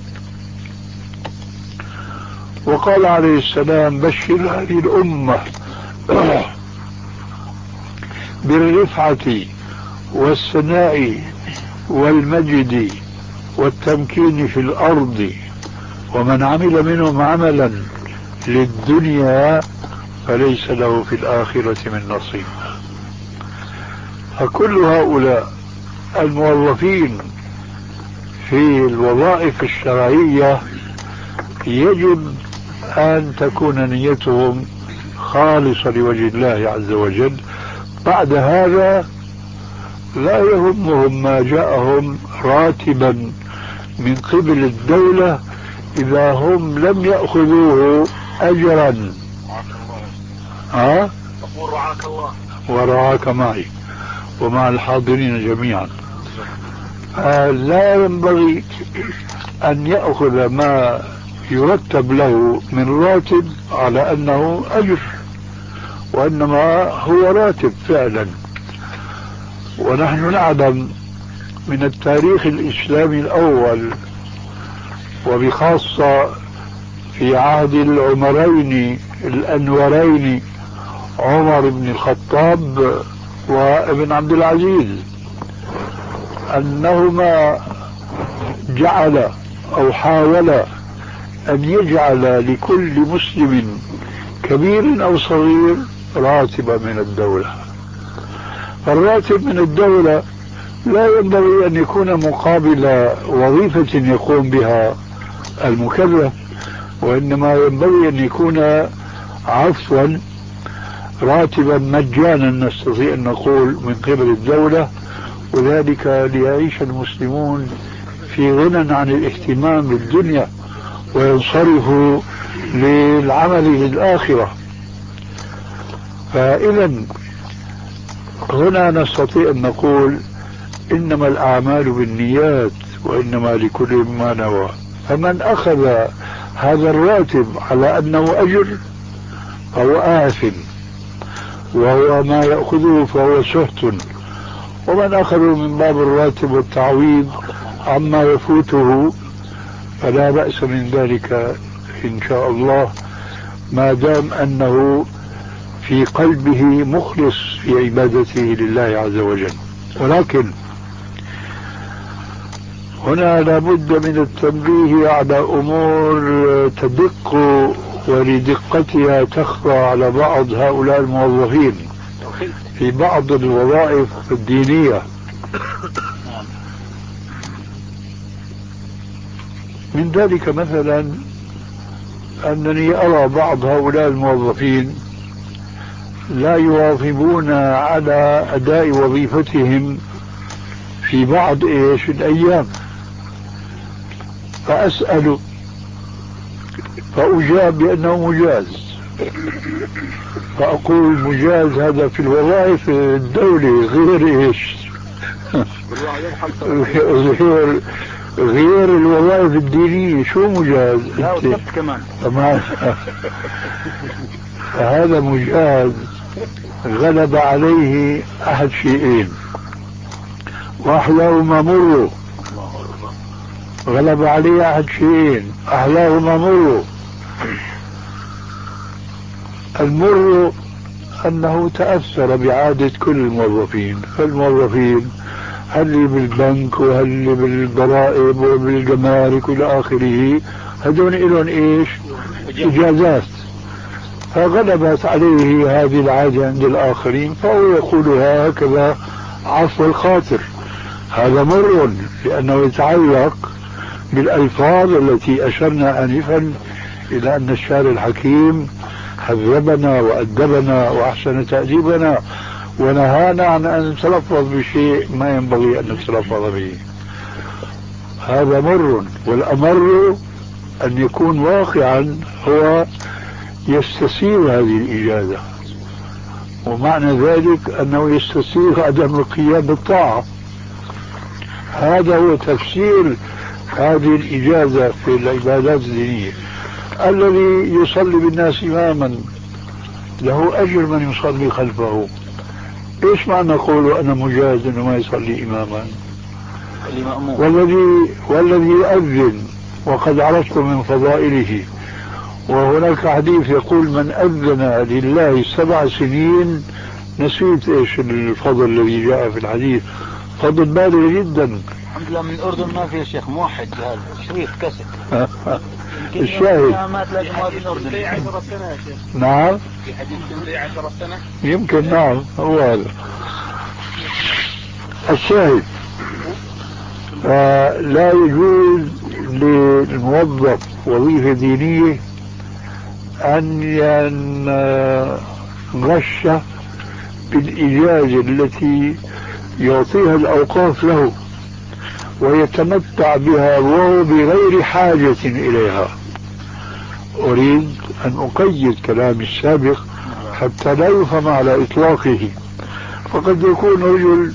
وقال عليه السلام بشر هذه الأمة بالرفعة والثناء والمجد والتمكين في الأرض، ومن عمل منهم عملا للدنيا فليس له في الآخرة من نصيب. فكل هؤلاء الموظفين في الوظائف الشرعية يجب أن تكون نيتهم خالصة لوجه الله عز وجل. بعد هذا لا يهمهم ما جاءهم راتبا من قبل الدولة إذا هم لم يأخذوه أجرا. ها؟ أقول رعاك الله ورعاك معي ومع الحاضرين جميعا. لا ينبغي أن يأخذ ما يرتب له من راتب على أنه أجر، وإنما هو راتب فعلا. ونحن نعلم من التاريخ الإسلامي الأول وبخاصة في عهد العمرين الأنورين عمر بن الخطاب وابن عبد العزيز أنهما جعل أو حاول أن يجعل لكل مسلم كبير أو صغير راتب من الدولة. فالراتب من الدولة لا ينبغي أن يكون مقابل وظيفة يقوم بها المكلف، وإنما ينبغي أن يكون عفوا راتبا مجانا نستطيع أن نقول من قبل الدولة، وذلك ليعيش المسلمون في غنى عن الاهتمام بالدنيا وينصرفوا للعمل للآخرة. فإذا هنا نستطيع أن نقول إنما الأعمال بالنيات وإنما لكل ما نوى. فمن أخذ هذا الراتب على أنه أجر فهو آثم، وهو ما يأخذه فهو سهت، ومن أخذه من باب الراتب والتعويض عما يفوته فلا بأس من ذلك إن شاء الله، ما دام أنه في قلبه مخلص في عبادته لله عز وجل. ولكن هنا لابد من التنبيه على أمور تدق ولدقتها تخفى على بعض هؤلاء الموظفين في بعض الوظائف الدينية. من ذلك مثلا أنني أرى بعض هؤلاء الموظفين لا يواظبون على أداء وظيفتهم في بعض إيش الأيام، فأسأل فأجاب بأنه مجاز، فأقول مجاز هذا في الوظائف الدولة غير إيش غير غير الوظائف الدينية. شو مجاز؟ لا وسبت كمان تمام. فهذا مجاز غلب عليه أحد شيئين، وأحلاهما مر. غلب عليه أحد شيئين أحلاهما مر. المر أنه تأثر بعادة كل الموظفين، فالموظفين هل بالبنك وهل بالضرائب وبالجمارك والى اخره هذول لهم ايش؟ اجازات، فغلبت عليه هذه العادة عند الاخرين فهو يقولها هكذا عفو الخاطر. هذا مر لانه يتعلق بالالفاظ التي اشرنا انفا الى ان الشارع الحكيم هذبنا وادبنا واحسن تاديبنا ونهانا عن أن نتلفظ بشيء ما ينبغي أن نتلفظ به. هذا مر. والأمر أن يكون واقعا هو يستسيغ هذه الإجازة، ومعنى ذلك أنه يستسيغ عدم القيام بالطاعة. هذا هو تفسير هذه الإجازة في العبادات الدينية. الذي يصلي بالناس إماما له أجر من يصلي خلفه. ايش معنى قوله انا مجاز انه ما يصلي اماما؟ والذي والذي يؤذن وقد عرفت من فضائله، وهناك حديث يقول من اذن لله سبع سنين، نسيت ايش الفضل الذي جاء في الحديث، فضل بالغ جدا. الحمد لله من الاردن ما في شيخ موحد هذا شريط كسر. الشاهد ما تلاقي مواطن اردني عشر سنة يا شيخ. نعم في حديث تمضي عشر سنة يمكن. نعم هو هذا الشاهد. لا يجوز للموظف وظيفة دينية أن ينغش بالإجازة التي يعطيها الأوقاف له ويتمتع بها وهو بغير حاجة إليها. أريد أن أقيد كلامي السابق حتى لا يفهم على إطلاقه. فقد يكون رجل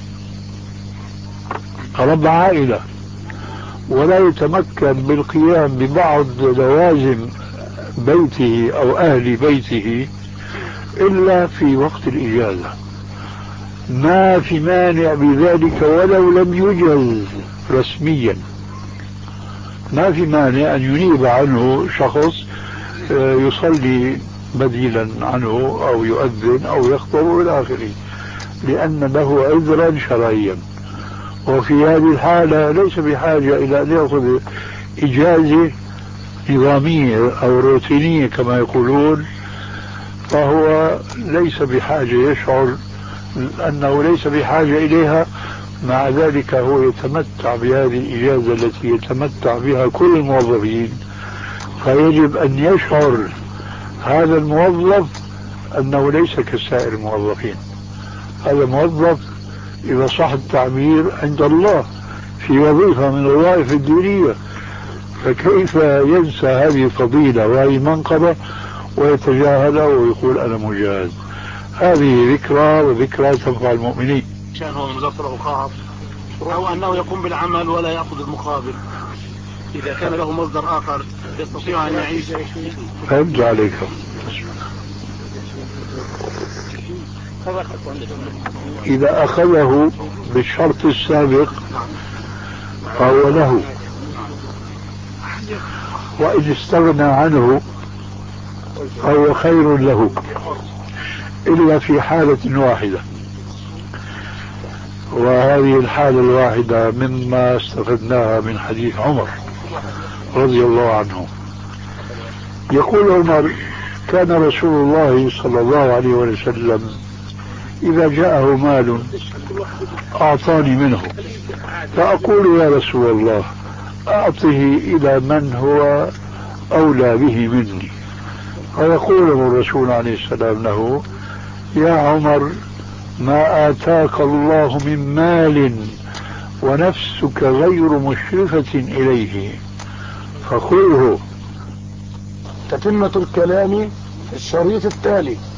رب عائلة ولا يتمكن بالقيام ببعض لوازم بيته أو أهل بيته إلا في وقت الإجازة، ما في مانع بذلك ولو لم يجز رسميا. ما في مانع أن ينيب عنه شخص يصلي بديلا عنه أو يؤذن أو يخطب إلى آخره، لأن له عذرا شرعيا. وفي هذه الحالة ليس بحاجة إلى أن يأخذ إجازة نظامية أو روتينية كما يقولون، فهو ليس بحاجة، يشعر أنه ليس بحاجة إليها. مع ذلك هو يتمتع بهذه الإجازة التي يتمتع بها كل الموظفين، فيجب أن يشعر هذا الموظف أنه ليس كسائر الموظفين. هذا موظف إذا صح التعبير عند الله في وظيفة من الوظائف الدينية، فكيف ينسى هذه الفضيلة وهذه منقبة ويتجاهلها ويقول أنا مجاهد؟ هذه ذكرى، وذكرى تنفع المؤمنين. كان هو مزفر أخاف أو أنه يقوم بالعمل ولا يأخذ المقابل، إذا كان له مصدر آخر يستطيع أن يعيش. فهمت عليك. إذا أخذه بالشرط السابق فهو له، وإن استغنى عنه فهو خير له، إلا في حالة واحدة، وهذه الحالة الواحدة مما استفدناها من حديث عمر رضي الله عنه. يقول عمر: كان رسول الله صلى الله عليه وسلم إذا جاءه مال أعطاني منه، فأقول يا رسول الله أعطه إلى من هو أولى به مني، فيقول الرسول عليه السلام له: يا عمر، ما آتاك الله من مال ونفسك غير مشرفة إليه فخذه. تتمة الكلام في الشريط التالي.